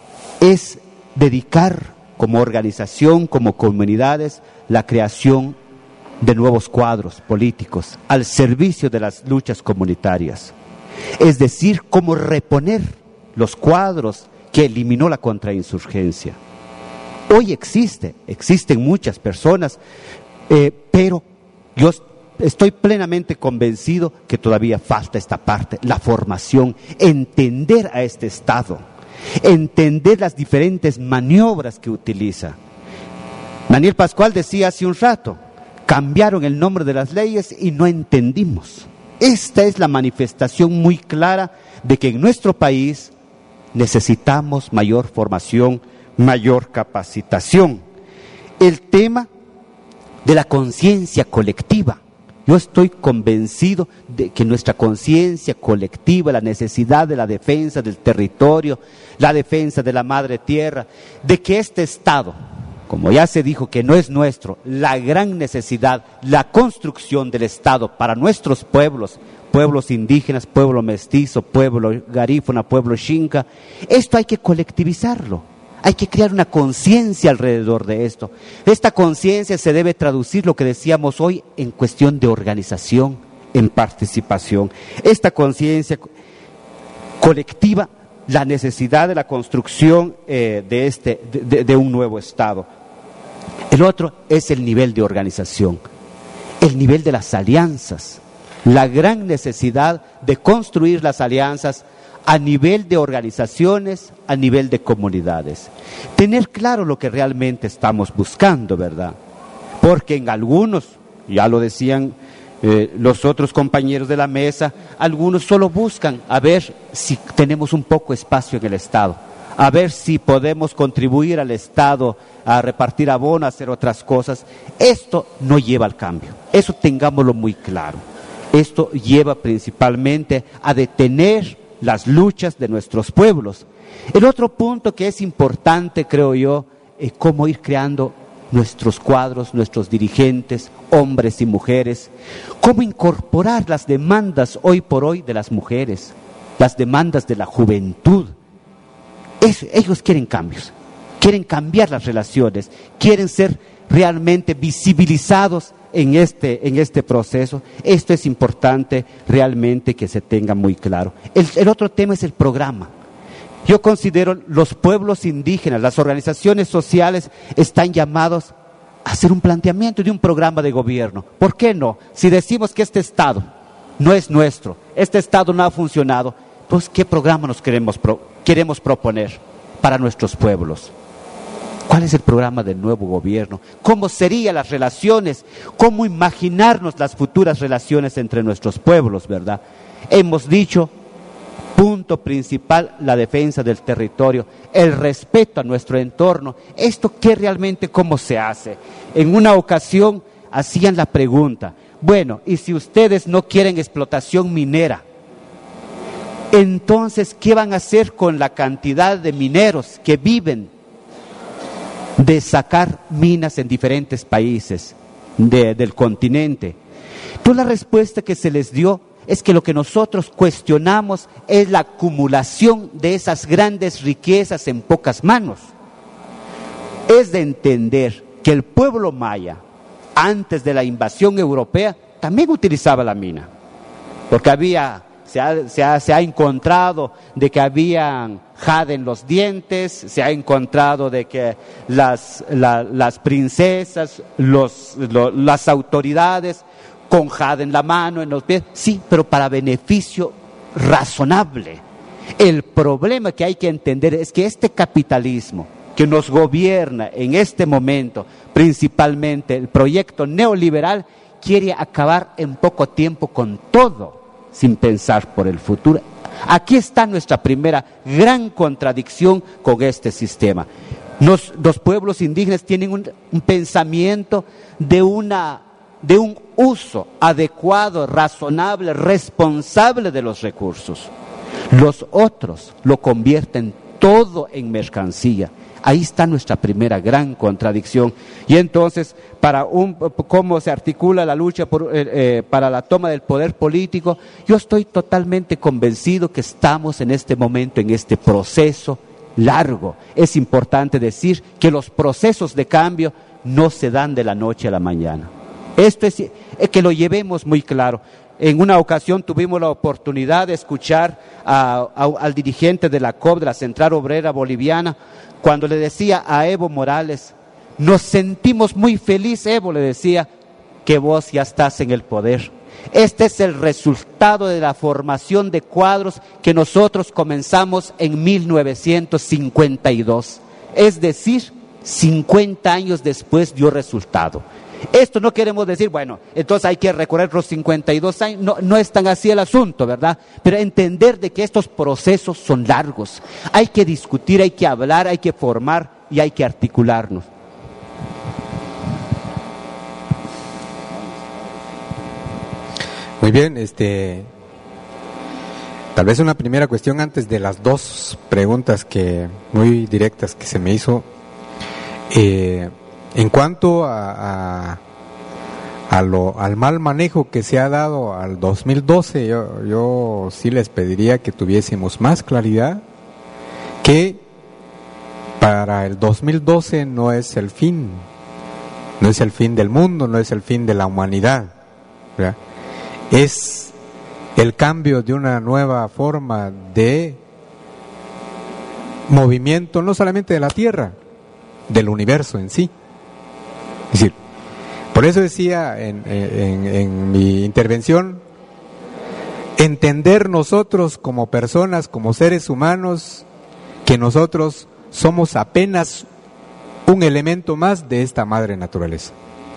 es dedicar como organización, como comunidades, la creación de nuevos cuadros políticos al servicio de las luchas comunitarias. Es decir, cómo reponer los cuadros que eliminó la contrainsurgencia. Hoy existe, existen muchas personas, eh, pero yo estoy plenamente convencido que todavía falta esta parte, la formación, entender a este Estado, entender las diferentes maniobras que utiliza. Daniel Pascual decía hace un rato, cambiaron el nombre de las leyes y no entendimos. Esta es la manifestación muy clara de que en nuestro país necesitamos mayor formación, mayor capacitación. El tema de la conciencia colectiva. Yo estoy convencido de que nuestra conciencia colectiva, la necesidad de la defensa del territorio, la defensa de la madre tierra, de que este Estado, como ya se dijo que no es nuestro, la gran necesidad, la construcción del Estado para nuestros pueblos, pueblos indígenas, pueblo mestizo, pueblo garífuna, pueblo xinca, esto hay que colectivizarlo. Hay que crear una conciencia alrededor de esto. Esta conciencia se debe traducir, lo que decíamos hoy, en cuestión de organización, en participación. Esta conciencia colectiva, la necesidad de la construcción eh, de, este, de, de un nuevo Estado. El otro es el nivel de organización, el nivel de las alianzas, la gran necesidad de construir las alianzas a nivel de organizaciones, a nivel de comunidades. Tener claro lo que realmente estamos buscando, ¿verdad? Porque en algunos, ya lo decían eh, los otros compañeros de la mesa, algunos solo buscan a ver si tenemos un poco espacio en el Estado, a ver si podemos contribuir al Estado a repartir abono, a hacer otras cosas. Esto no lleva al cambio, eso tengámoslo muy claro. Esto lleva principalmente a detener las luchas de nuestros pueblos. El otro punto que es importante, creo yo, es cómo ir creando nuestros cuadros, nuestros dirigentes, hombres y mujeres, cómo incorporar las demandas hoy por hoy de las mujeres, las demandas de la juventud. Es, ellos quieren cambios, quieren cambiar las relaciones, quieren ser realmente visibilizados en este, en este proceso. Esto es importante realmente que se tenga muy claro. El, el otro tema es el programa. Yo considero los pueblos indígenas, las organizaciones sociales están llamados a hacer un planteamiento de un programa de gobierno. ¿Por qué no? Si decimos que este Estado no es nuestro, este Estado no ha funcionado, entonces ¿qué programa nos queremos, pro, queremos proponer para nuestros pueblos? ¿Cuál es el programa del nuevo gobierno? ¿Cómo serían las relaciones? ¿Cómo imaginarnos las futuras relaciones entre nuestros pueblos, verdad? Hemos dicho, punto principal, la defensa del territorio, el respeto a nuestro entorno. ¿Esto qué realmente cómo se hace? En una ocasión hacían la pregunta, bueno, ¿y si ustedes no quieren explotación minera? Entonces, ¿qué van a hacer con la cantidad de mineros que viven de sacar minas en diferentes países de, del continente? Entonces la respuesta que se les dio es que lo que nosotros cuestionamos es la acumulación de esas grandes riquezas en pocas manos. Es de entender que el pueblo maya, antes de la invasión europea, también utilizaba la mina, porque había... Se ha, se, ha, se ha encontrado de que habían jade en los dientes, se ha encontrado de que las, la, las princesas, los, lo, las autoridades con jade en la mano, en los pies, sí, pero para beneficio razonable. El problema que hay que entender es que este capitalismo que nos gobierna en este momento, principalmente el proyecto neoliberal, quiere acabar en poco tiempo con todo, sin pensar por el futuro. Aquí está nuestra primera gran contradicción con este sistema. Nos, los pueblos indígenas tienen un, un pensamiento de, una, de un uso adecuado, razonable, responsable de los recursos. Los otros lo convierten todo en mercancía. Ahí está nuestra primera gran contradicción. Y entonces, para un, cómo se articula la lucha por, eh, eh, para la toma del poder político, yo estoy totalmente convencido que estamos en este momento, en este proceso largo. Es importante decir que los procesos de cambio no se dan de la noche a la mañana. Esto es, es que lo llevemos muy claro. En una ocasión tuvimos la oportunidad de escuchar a, a, al dirigente de la C O B, de la Central Obrera Boliviana, cuando le decía a Evo Morales: nos sentimos muy felices, Evo, le decía, que vos ya estás en el poder. Este es el resultado de la formación de cuadros que nosotros comenzamos en mil novecientos cincuenta y dos. Es decir, cincuenta años después dio resultado. Esto no queremos decir, bueno, entonces hay que recorrer los cincuenta y dos años, no, no es tan así el asunto, ¿verdad? Pero entender de que estos procesos son largos, hay que discutir, hay que hablar, hay que formar y hay que articularnos. Muy bien, este, tal vez una primera cuestión antes de las dos preguntas que muy directas que se me hizo. Eh, En cuanto a, a, a lo, al mal manejo que se ha dado al dos mil doce, yo, yo sí les pediría que tuviésemos más claridad, que para el dos mil doce no es el fin, no es el fin del mundo, no es el fin de la humanidad, ¿verdad? Es el cambio de una nueva forma de movimiento, no solamente de la Tierra, del universo en sí. Es decir, por eso decía en, en, en mi intervención, entender nosotros como personas, como seres humanos, que nosotros somos apenas un elemento más de esta madre naturaleza.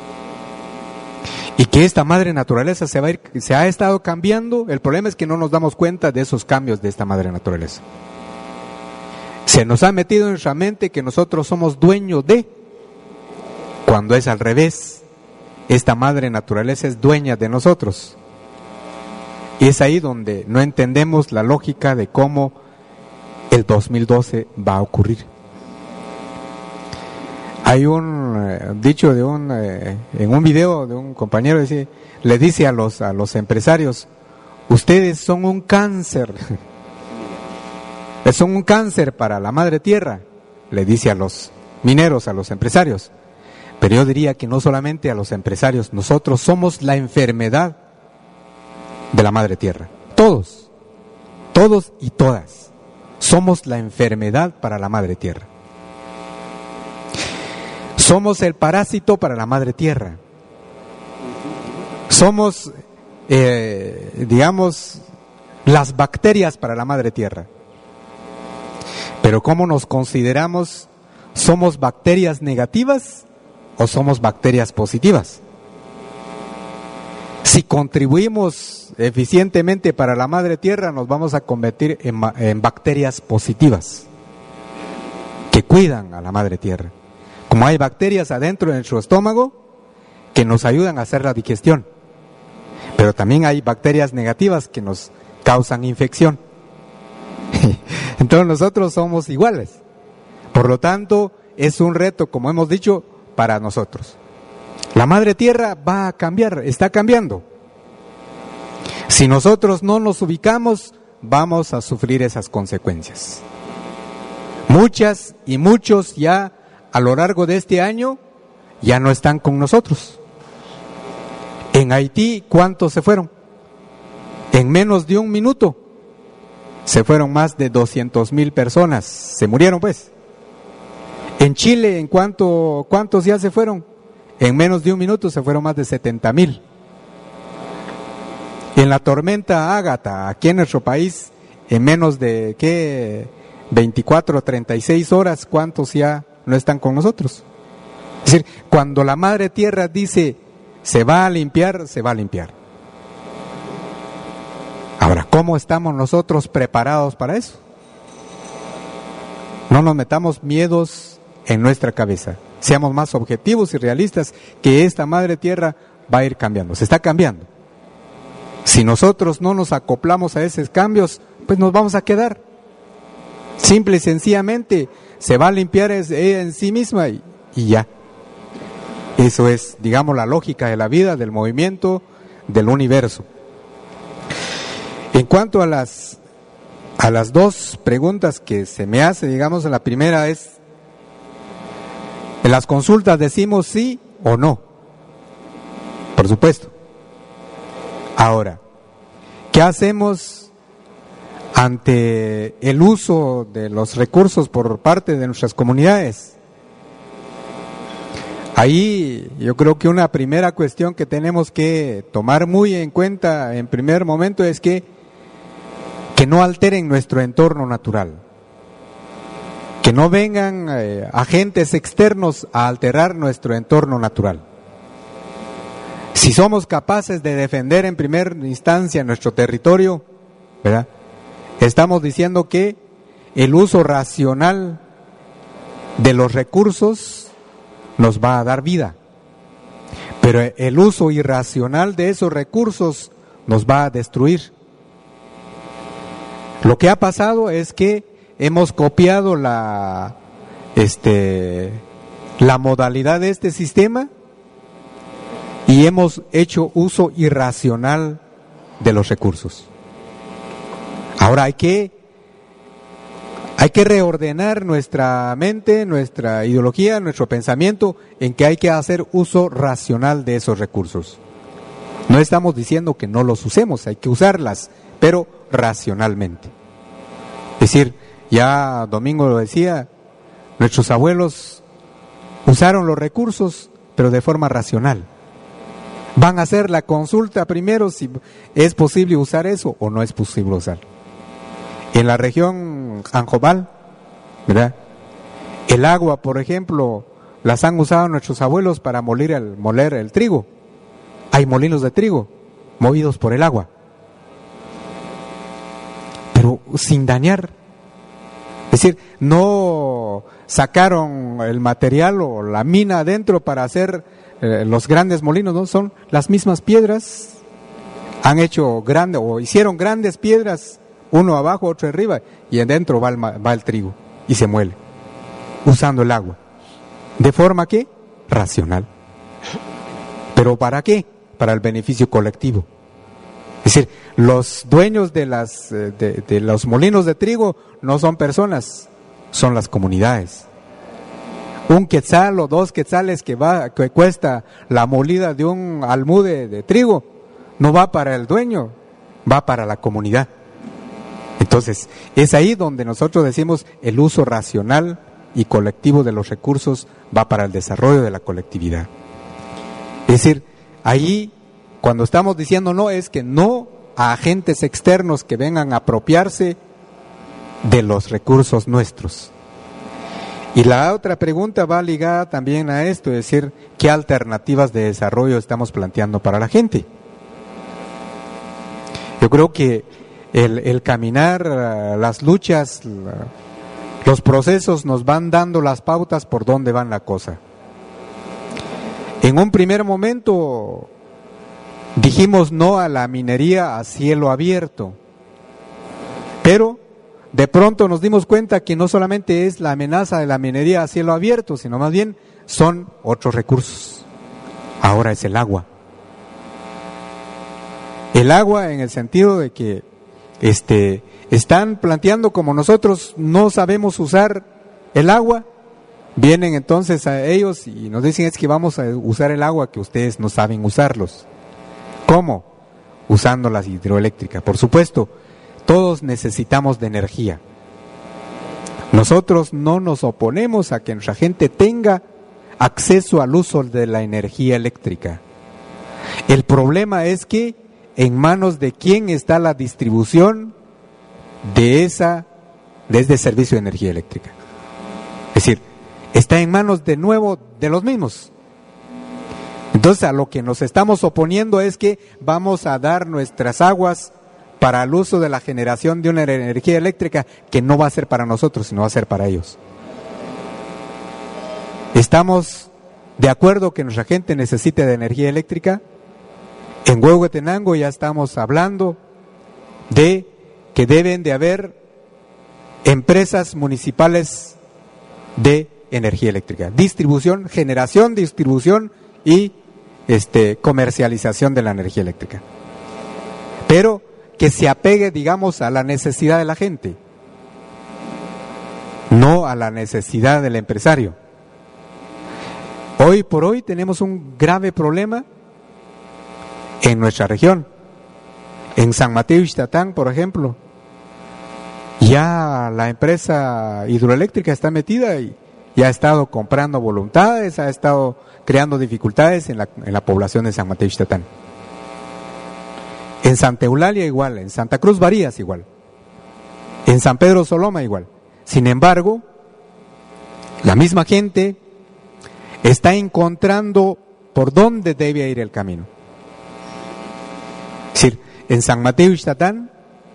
Y que esta madre naturaleza se, va a ir, se ha estado cambiando. El problema es que no nos damos cuenta de esos cambios de esta madre naturaleza. Se nos ha metido en nuestra mente que nosotros somos dueños de, cuando es al revés. Esta madre naturaleza es dueña de nosotros. Y es ahí donde no entendemos la lógica de cómo el dos mil doce va a ocurrir. Hay un eh, dicho de un eh, en un video de un compañero, dice, le dice a los a los empresarios: ustedes son un cáncer, son un cáncer para la madre tierra, le dice a los mineros, a los empresarios. Pero yo diría que no solamente a los empresarios, nosotros somos la enfermedad de la madre tierra. Todos, todos y todas, somos la enfermedad para la madre tierra. Somos el parásito para la madre tierra. Somos, eh, digamos, las bacterias para la madre tierra. Pero ¿cómo nos consideramos? ¿Somos bacterias negativas o somos bacterias positivas? Si contribuimos eficientemente para la madre tierra, nos vamos a convertir en, en bacterias positivas que cuidan a la madre tierra. Como hay bacterias adentro de nuestro estómago que nos ayudan a hacer la digestión, pero también hay bacterias negativas que nos causan infección. Entonces nosotros somos iguales. Por lo tanto, es un reto, como hemos dicho, para nosotros. La madre tierra va a cambiar, está cambiando. Si nosotros no nos ubicamos, vamos a sufrir esas consecuencias. Muchas y muchos ya a lo largo de este año ya no están con nosotros. En Haití, ¿cuántos se fueron? En menos de un minuto se fueron más de doscientas mil personas, se murieron pues. En Chile, ¿en cuánto, cuántos ya se fueron? En menos de un minuto se fueron más de setenta mil. En la tormenta Ágata, aquí en nuestro país, en menos de, ¿qué? veinticuatro, treinta y seis horas, ¿cuántos ya no están con nosotros? Es decir, cuando la madre tierra dice, se va a limpiar, se va a limpiar. Ahora, ¿cómo estamos nosotros preparados para eso? No nos metamos miedos en nuestra cabeza. Seamos más objetivos y realistas, que esta madre tierra va a ir cambiando, se está cambiando. Si nosotros no nos acoplamos a esos cambios, pues nos vamos a quedar. Simple y sencillamente se va a limpiar es, ella en sí misma y, y ya. Eso es, digamos, la lógica de la vida, del movimiento, del universo. En cuanto a las, a las dos preguntas que se me hace, digamos, la primera es, en las consultas decimos sí o no, por supuesto. Ahora, ¿qué hacemos ante el uso de los recursos por parte de nuestras comunidades? Ahí yo creo que una primera cuestión que tenemos que tomar muy en cuenta en primer momento es que, que no alteren nuestro entorno natural, que no vengan eh, agentes externos a alterar nuestro entorno natural. Si somos capaces de defender en primera instancia nuestro territorio, ¿verdad?, estamos diciendo que el uso racional de los recursos nos va a dar vida, pero el uso irracional de esos recursos nos va a destruir. Lo que ha pasado es que hemos copiado la, este, la modalidad de este sistema y hemos hecho uso irracional de los recursos. Ahora hay que Hay que reordenar nuestra mente, nuestra ideología, nuestro pensamiento en que hay que hacer uso racional de esos recursos. No estamos diciendo que no los usemos, hay que usarlas, pero racionalmente. Es decir, ya Domingo lo decía, nuestros abuelos usaron los recursos, pero de forma racional. Van a hacer la consulta primero si es posible usar eso o no es posible usar. En la región Anjobal, ¿verdad?, el agua, por ejemplo, las han usado nuestros abuelos para moler el, moler el trigo. Hay molinos de trigo movidos por el agua, pero sin dañar. Es decir, no sacaron el material o la mina adentro para hacer eh, los grandes molinos, no, son las mismas piedras. Han hecho grandes o hicieron grandes piedras, uno abajo, otro arriba, y adentro va el, va el trigo y se muele, usando el agua. ¿De forma que? Racional. ¿Pero para qué? Para el beneficio colectivo. Es decir, los dueños de, las, de, de los molinos de trigo no son personas, son las comunidades. Un quetzal o dos quetzales que, va, que cuesta la molida de un almude de trigo, no va para el dueño, va para la comunidad. Entonces, es ahí donde nosotros decimos el uso racional y colectivo de los recursos va para el desarrollo de la colectividad. Es decir, ahí cuando estamos diciendo no, es que no a agentes externos que vengan a apropiarse de los recursos nuestros. Y la otra pregunta va ligada también a esto, es decir, ¿qué alternativas de desarrollo estamos planteando para la gente? Yo creo que el, el caminar, las luchas, los procesos nos van dando las pautas por dónde van la cosa. En un primer momento dijimos no a la minería a cielo abierto, pero de pronto nos dimos cuenta que no solamente es la amenaza de la minería a cielo abierto, sino más bien son otros recursos. Ahora es el agua. El agua en el sentido de que este, están planteando como nosotros no sabemos usar el agua, vienen entonces a ellos y nos dicen es que vamos a usar el agua que ustedes no saben usarlos. ¿Cómo? Usando las hidroeléctricas. Por supuesto, todos necesitamos de energía. Nosotros no nos oponemos a que nuestra gente tenga acceso al uso de la energía eléctrica. El problema es que en manos de quién está la distribución de esa de este servicio de energía eléctrica. Es decir, está en manos de nuevo de los mismos. Entonces a lo que nos estamos oponiendo es que vamos a dar nuestras aguas para el uso de la generación de una energía eléctrica que no va a ser para nosotros, sino va a ser para ellos. ¿Estamos de acuerdo que nuestra gente necesite de energía eléctrica? En Huehuetenango ya estamos hablando de que deben de haber empresas municipales de energía eléctrica. Distribución, generación, distribución y este, comercialización de la energía eléctrica. Pero que se apegue, digamos, a la necesidad de la gente, no a la necesidad del empresario. Hoy por hoy tenemos un grave problema en nuestra región. En San Mateo Ixtatán, por ejemplo, ya la empresa hidroeléctrica está metida y, y ha estado comprando voluntades, ha estado creando dificultades en la, en la población de San Mateo Ixtatán. En Santa Eulalia igual, en Santa Cruz Varías igual, en San Pedro Soloma igual. Sin embargo, la misma gente está encontrando por dónde debe ir el camino. Es decir, en San Mateo Ixtatán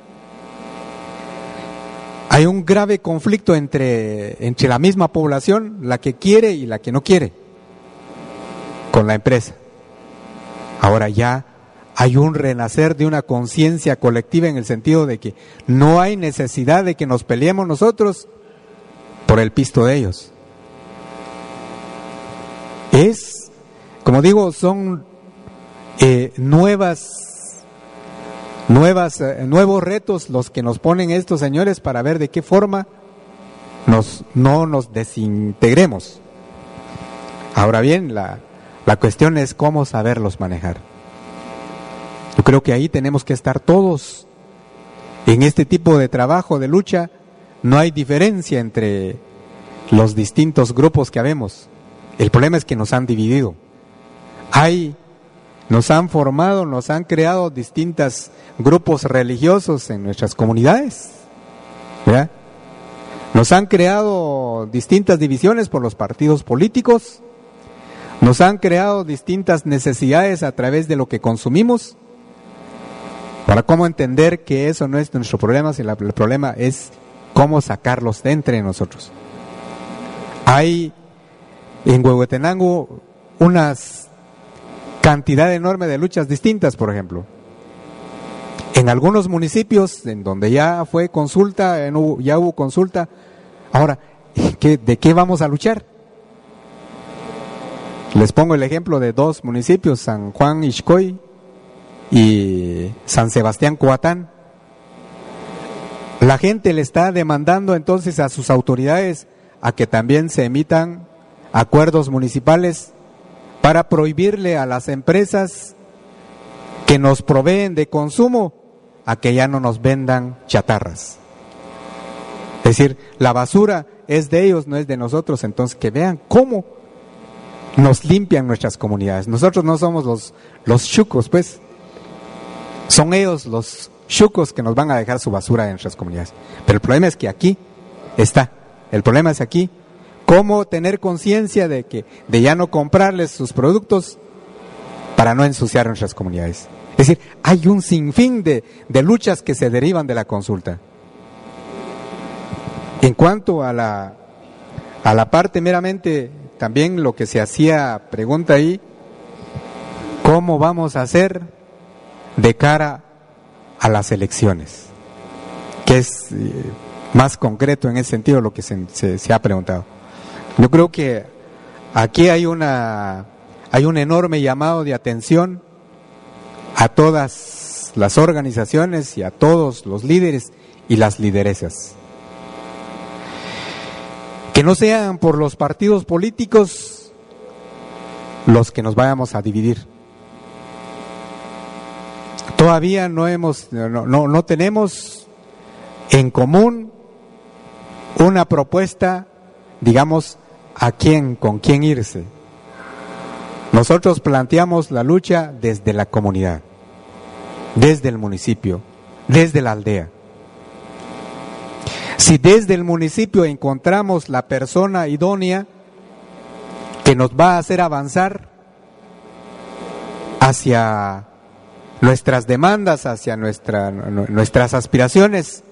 hay un grave conflicto entre, entre la misma población, la que quiere y la que no quiere, con la empresa. Ahora ya hay un renacer de una conciencia colectiva en el sentido de que no hay necesidad de que nos peleemos nosotros por el pisto de ellos. Es, como digo, son eh, nuevas Nuevas, eh, nuevos retos los que nos ponen estos señores para ver de qué forma nos, no nos desintegremos. Ahora bien, la, la cuestión es cómo saberlos manejar. Yo creo que ahí tenemos que estar todos. En este tipo de trabajo, de lucha, no hay diferencia entre los distintos grupos que habemos. El problema es que nos han dividido. Hay Nos han formado, nos han creado distintos grupos religiosos en nuestras comunidades, ¿verdad? Nos han creado distintas divisiones por los partidos políticos, nos han creado distintas necesidades a través de lo que consumimos. Para cómo entender que eso no es nuestro problema, sino el problema es cómo sacarlos de entre nosotros. Hay en Huehuetenango unas cantidad enorme de luchas distintas, por ejemplo. En algunos municipios en donde ya fue consulta, ya hubo consulta, ahora, ¿qué, ¿de qué vamos a luchar? Les pongo el ejemplo de dos municipios, San Juan Ixcoy y San Sebastián Coatán. La gente le está demandando entonces a sus autoridades a que también se emitan acuerdos municipales para prohibirle a las empresas que nos proveen de consumo a que ya no nos vendan chatarras. Es decir, la basura es de ellos, no es de nosotros. Entonces que vean cómo nos limpian nuestras comunidades. Nosotros no somos los, los chucos, pues. Son ellos los chucos que nos van a dejar su basura en nuestras comunidades. Pero el problema es que aquí está. El problema es aquí. Cómo tener conciencia de que de ya no comprarles sus productos para no ensuciar nuestras comunidades. Es decir, hay un sinfín de, de luchas que se derivan de la consulta. En cuanto a la, a la parte meramente, también lo que se hacía pregunta ahí, ¿cómo vamos a hacer de cara a las elecciones? Que es eh, más concreto en ese sentido lo que se, se, se ha preguntado. Yo creo que aquí hay una hay un enorme llamado de atención a todas las organizaciones y a todos los líderes y las lideresas. Que no sean por los partidos políticos los que nos vayamos a dividir. Todavía no hemos no, no, no tenemos en común una propuesta, digamos, a quién, con quién irse. Nosotros planteamos la lucha desde la comunidad, desde el municipio, desde la aldea. Si desde el municipio encontramos la persona idónea que nos va a hacer avanzar hacia nuestras demandas, hacia nuestra, nuestras aspiraciones,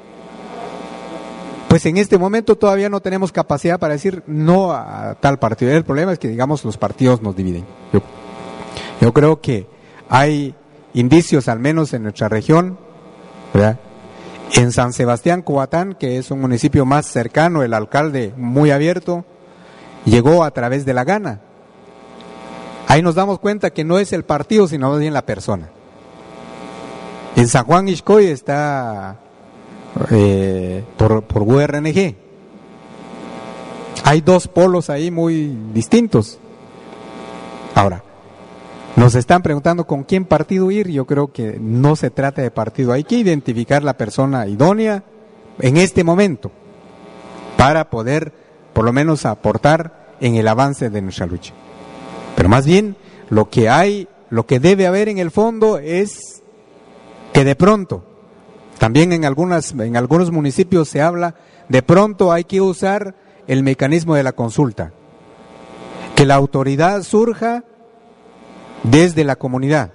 pues en este momento todavía no tenemos capacidad para decir no a tal partido. El problema es que, digamos, los partidos nos dividen. Yo, yo creo que hay indicios, al menos en nuestra región, ¿verdad?, En San Sebastián, Coatán, que es un municipio más cercano, el alcalde muy abierto, llegó a través de la gana. Ahí nos damos cuenta que no es el partido, sino más bien la persona. En San Juan Ixcoy está eh, por, por U R N G. Hay dos polos ahí muy distintos. Ahora, nos están preguntando con quién partido ir. Yo creo que no se trata de partido. Hay que identificar la persona idónea en este momento para poder, por lo menos, aportar en el avance de nuestra lucha. Pero más bien, lo que hay, lo que debe haber en el fondo es que de pronto, también en algunas, en algunos municipios se habla, de pronto hay que usar el mecanismo de la consulta. Que la autoridad surja desde la comunidad.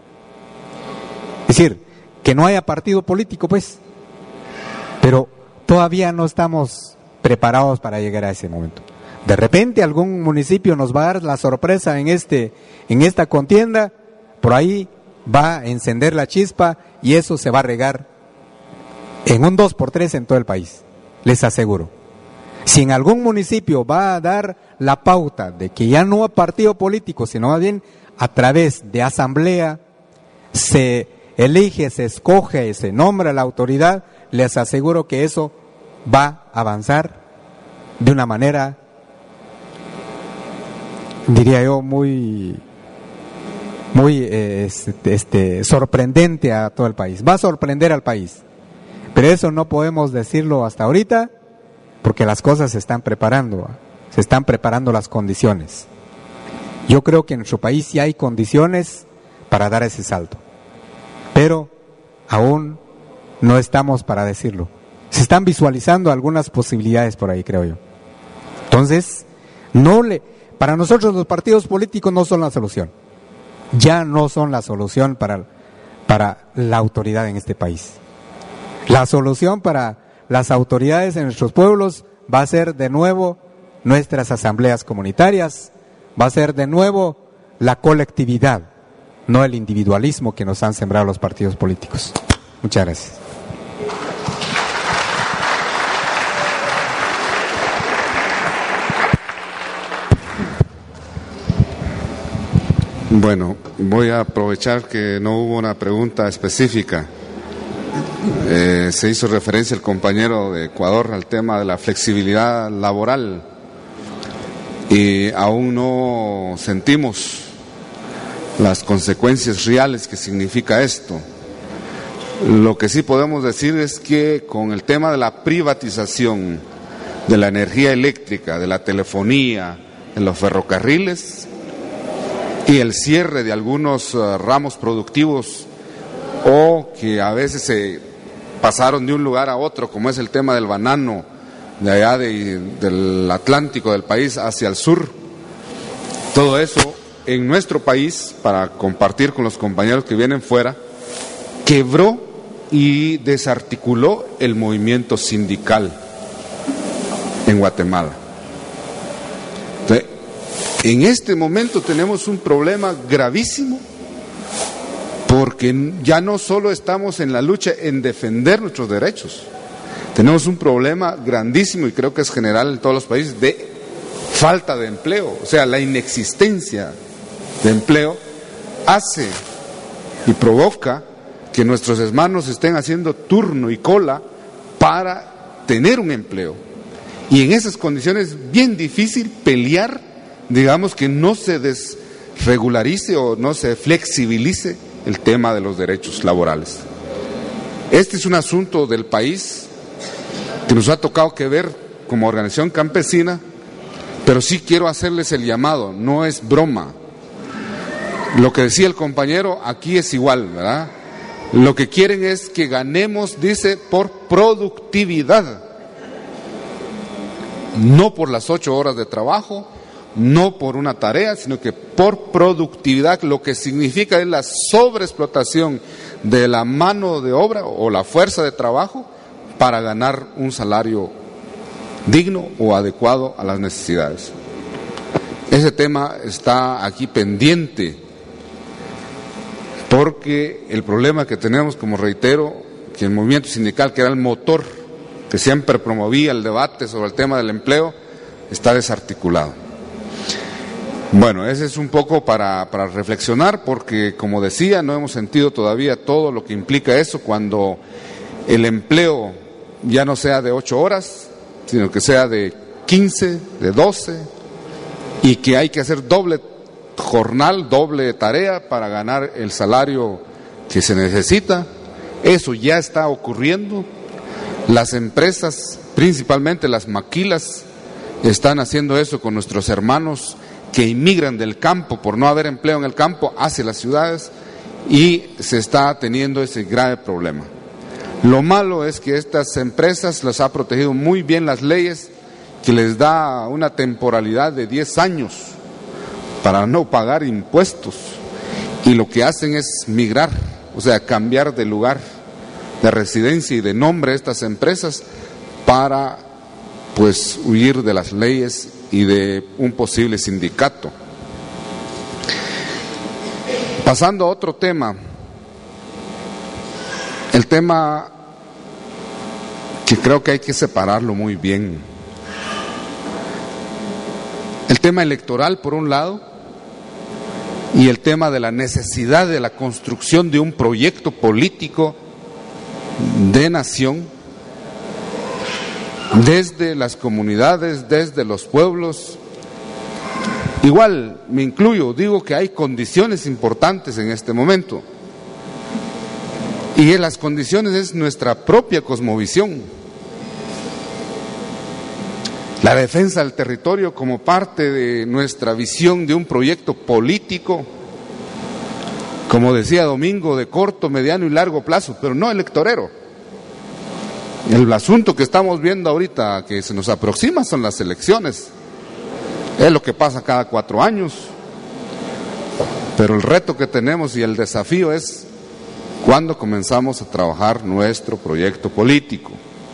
Es decir, que no haya partido político, pues. Pero todavía no estamos preparados para llegar a ese momento. De repente algún municipio nos va a dar la sorpresa en este, en esta contienda, por ahí va a encender la chispa y eso se va a regar en un dos por tres en todo el país, les aseguro. Si en algún municipio va a dar la pauta de que ya no hay partido político, sino más bien a través de asamblea se elige, se escoge, se nombra la autoridad, les aseguro que eso va a avanzar de una manera, diría yo, muy muy eh, este, este, sorprendente a todo el país. Va a sorprender al país, pero eso no podemos decirlo hasta ahorita porque las cosas se están preparando, se están preparando las condiciones. Yo creo que en nuestro país sí hay condiciones para dar ese salto, pero aún no estamos para decirlo. Se están visualizando algunas posibilidades por ahí, creo yo. Entonces, no le, para nosotros los partidos políticos no son la solución. Ya no son la solución para, para la autoridad en este país. La solución para las autoridades en nuestros pueblos va a ser de nuevo nuestras asambleas comunitarias, va a ser de nuevo la colectividad, no el individualismo que nos han sembrado los partidos políticos. Muchas gracias. Bueno, voy a aprovechar que no hubo una pregunta específica. Eh, se hizo referencia el compañero de Ecuador al tema de la flexibilidad laboral y aún no sentimos las consecuencias reales que significa esto. Lo que sí podemos decir es que con el tema de la privatización de la energía eléctrica, de la telefonía, de los ferrocarriles y el cierre de algunos uh, ramos productivos o que a veces se pasaron de un lugar a otro, como es el tema del banano de allá de, del Atlántico del país hacia el sur. Todo eso en nuestro país, para compartir con los compañeros que vienen fuera, quebró y desarticuló el movimiento sindical en Guatemala. Entonces, en este momento tenemos un problema gravísimo porque ya no solo estamos en la lucha en defender nuestros derechos, tenemos un problema grandísimo y creo que es general en todos los países de falta de empleo. O sea, la inexistencia de empleo hace y provoca que nuestros hermanos estén haciendo turno y cola para tener un empleo. Y en esas condiciones es bien difícil pelear, digamos, que no se desregularice o no se flexibilice el tema de los derechos laborales. Este es un asunto del país que nos ha tocado que ver como organización campesina, pero sí quiero hacerles el llamado, no es broma. Lo que decía el compañero, aquí es igual, ¿verdad? Lo que quieren es que ganemos, dice, por productividad, no por las ocho horas de trabajo, no por una tarea, sino que por productividad, lo que significa es la sobreexplotación de la mano de obra o la fuerza de trabajo para ganar un salario digno o adecuado a las necesidades. Ese tema está aquí pendiente, porque el problema que tenemos, como reitero, que el movimiento sindical, que era el motor que siempre promovía el debate sobre el tema del empleo, está desarticulado. Bueno, ese es un poco para, para reflexionar, porque como decía, no hemos sentido todavía todo lo que implica eso cuando el empleo ya no sea de ocho horas, sino que sea de quince, de doce, y que hay que hacer doble jornal, doble tarea para ganar el salario que se necesita. Eso ya está ocurriendo. Las empresas, principalmente las maquilas, están haciendo eso con nuestros hermanos que inmigran del campo por no haber empleo en el campo hacia las ciudades, y se está teniendo ese grave problema. Lo malo es que estas empresas las ha protegido muy bien las leyes, que les da una temporalidad de diez años para no pagar impuestos, y lo que hacen es migrar, o sea, cambiar de lugar de residencia y de nombre a estas empresas para pues huir de las leyes y de un posible sindicato. Pasando a otro tema, el tema que creo que hay que separarlo muy bien, el tema electoral por un lado y el tema de la necesidad de la construcción de un proyecto político de nación desde las comunidades, desde los pueblos. Igual me incluyo, digo que hay condiciones importantes en este momento, y en las condiciones es nuestra propia cosmovisión, la defensa del territorio como parte de nuestra visión de un proyecto político, como decía Domingo, de corto, mediano y largo plazo, pero no electorero. El asunto que estamos viendo ahorita que se nos aproxima son las elecciones. Es lo que pasa cada cuatro años. Pero el reto que tenemos y el desafío es cuándo comenzamos a trabajar nuestro proyecto político.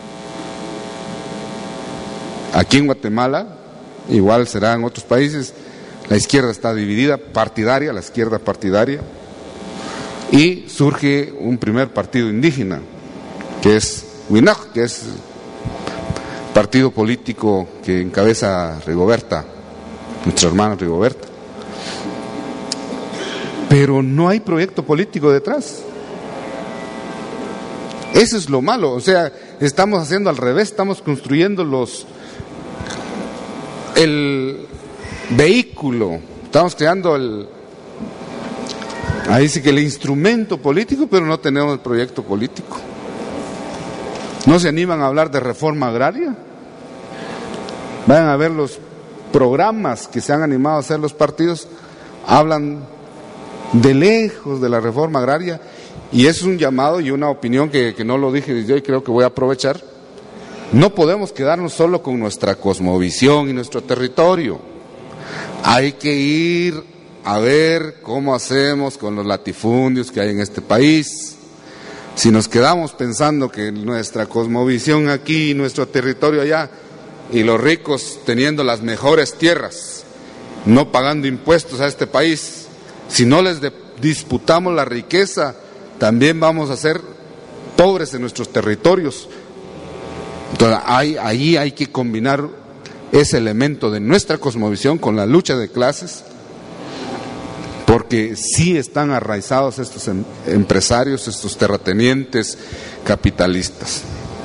Aquí en Guatemala, igual será en otros países, la izquierda está dividida, partidaria, la izquierda partidaria, y surge un primer partido indígena, que es WINAJ, que es el partido político que encabeza Rigoberta, nuestra hermana Rigoberta. Pero no hay proyecto político detrás. Eso es lo malo, o sea, estamos haciendo al revés, estamos construyendo los el vehículo, estamos creando el ahí sí que el instrumento político, pero no tenemos el proyecto político. ¿No se animan a hablar de reforma agraria? Vayan a ver los programas que se han animado a hacer los partidos, hablan de lejos de la reforma agraria, y es un llamado y una opinión que, que no lo dije desde hoy, creo que voy a aprovechar. No podemos quedarnos solo con nuestra cosmovisión y nuestro territorio. Hay que ir a ver cómo hacemos con los latifundios que hay en este país. Si nos quedamos pensando que nuestra cosmovisión aquí, nuestro territorio allá, y los ricos teniendo las mejores tierras, no pagando impuestos a este país, si no les de- disputamos la riqueza, también vamos a ser pobres en nuestros territorios. Entonces, hay, ahí hay que combinar ese elemento de nuestra cosmovisión con la lucha de clases, porque sí están arraizados estos em- empresarios, estos terratenientes capitalistas.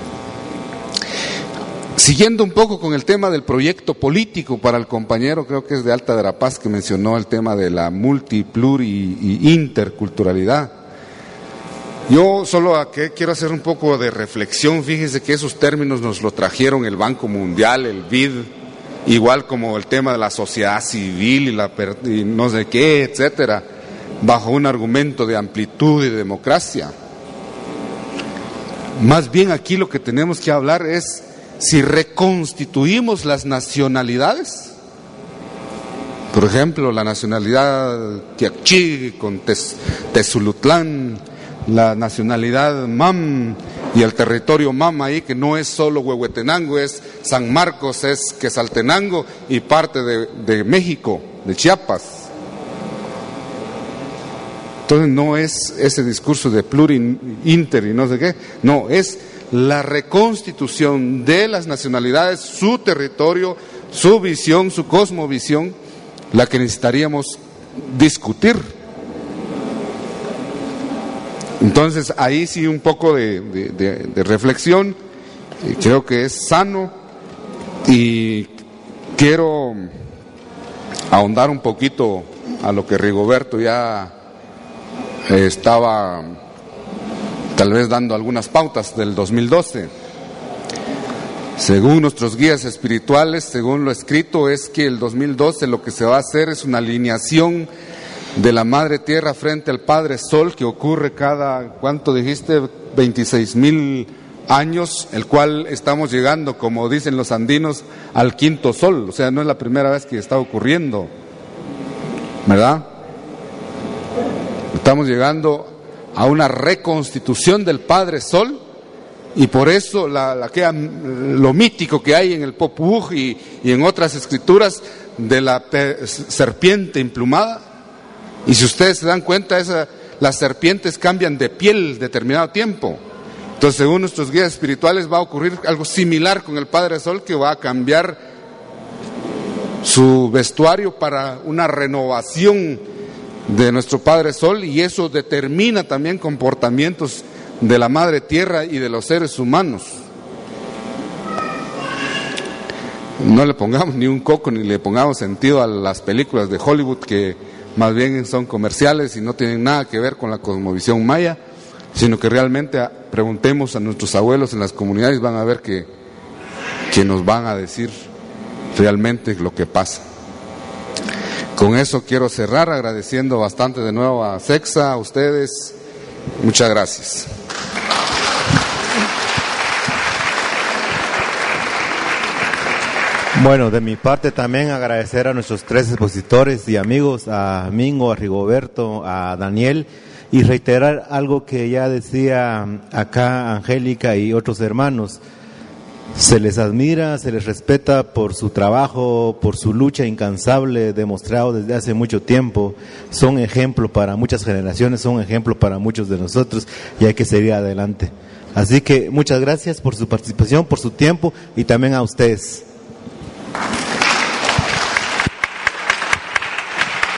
Siguiendo un poco con el tema del proyecto político para el compañero, creo que es de Alta Verapaz, que mencionó el tema de la multi, pluri y interculturalidad. Yo solo aquí quiero hacer un poco de reflexión. Fíjese que esos términos nos lo trajeron el Banco Mundial, el B I D, igual como el tema de la sociedad civil y, la per- y no sé qué, etcétera, bajo un argumento de amplitud y de democracia. Más bien aquí lo que tenemos que hablar es si reconstituimos las nacionalidades. Por ejemplo, la nacionalidad Quiacchi con Tez- Tezulutlán, la nacionalidad Mam y el territorio Mam ahí, que no es solo Huehuetenango, es San Marcos, es Quetzaltenango y parte de, de México, de Chiapas. Entonces no es ese discurso de plurin, inter y no sé qué, no, es la reconstitución de las nacionalidades, su territorio, su visión, su cosmovisión, la que necesitaríamos discutir. Entonces ahí sí un poco de, de, de, de reflexión, creo que es sano, y quiero ahondar un poquito a lo que Rigoberto ya estaba tal vez dando algunas pautas del dos mil doce. Según nuestros guías espirituales, según lo escrito, es que el dos mil doce lo que se va a hacer es una alineación de la Madre Tierra frente al Padre Sol, que ocurre cada, ¿cuánto dijiste? veintiséis mil años, el cual estamos llegando, como dicen los andinos, al quinto sol. O sea, no es la primera vez que está ocurriendo, ¿verdad? Estamos llegando a una reconstitución del Padre Sol, y por eso la, la que, lo mítico que hay en el Popol Vuh y, y en otras escrituras de la pe, serpiente emplumada. Y si ustedes se dan cuenta, esa, las serpientes cambian de piel determinado tiempo. Entonces, según nuestros guías espirituales, va a ocurrir algo similar con el Padre Sol, que va a cambiar su vestuario para una renovación de nuestro Padre Sol, y eso determina también comportamientos de la Madre Tierra y de los seres humanos. No le pongamos ni un coco ni le pongamos sentido a las películas de Hollywood, que más bien son comerciales y no tienen nada que ver con la cosmovisión maya, sino que realmente preguntemos a nuestros abuelos en las comunidades, van a ver que, que nos van a decir realmente lo que pasa. Con eso quiero cerrar agradeciendo bastante de nuevo a SECSA, a ustedes. Muchas gracias. Bueno, de mi parte también agradecer a nuestros tres expositores y amigos, a Mingo, a Rigoberto, a Daniel, y reiterar algo que ya decía acá Angélica y otros hermanos. Se les admira, se les respeta por su trabajo, por su lucha incansable demostrado desde hace mucho tiempo. Son ejemplo para muchas generaciones, son ejemplo para muchos de nosotros, y hay que seguir adelante. Así que muchas gracias por su participación, por su tiempo, y también a ustedes.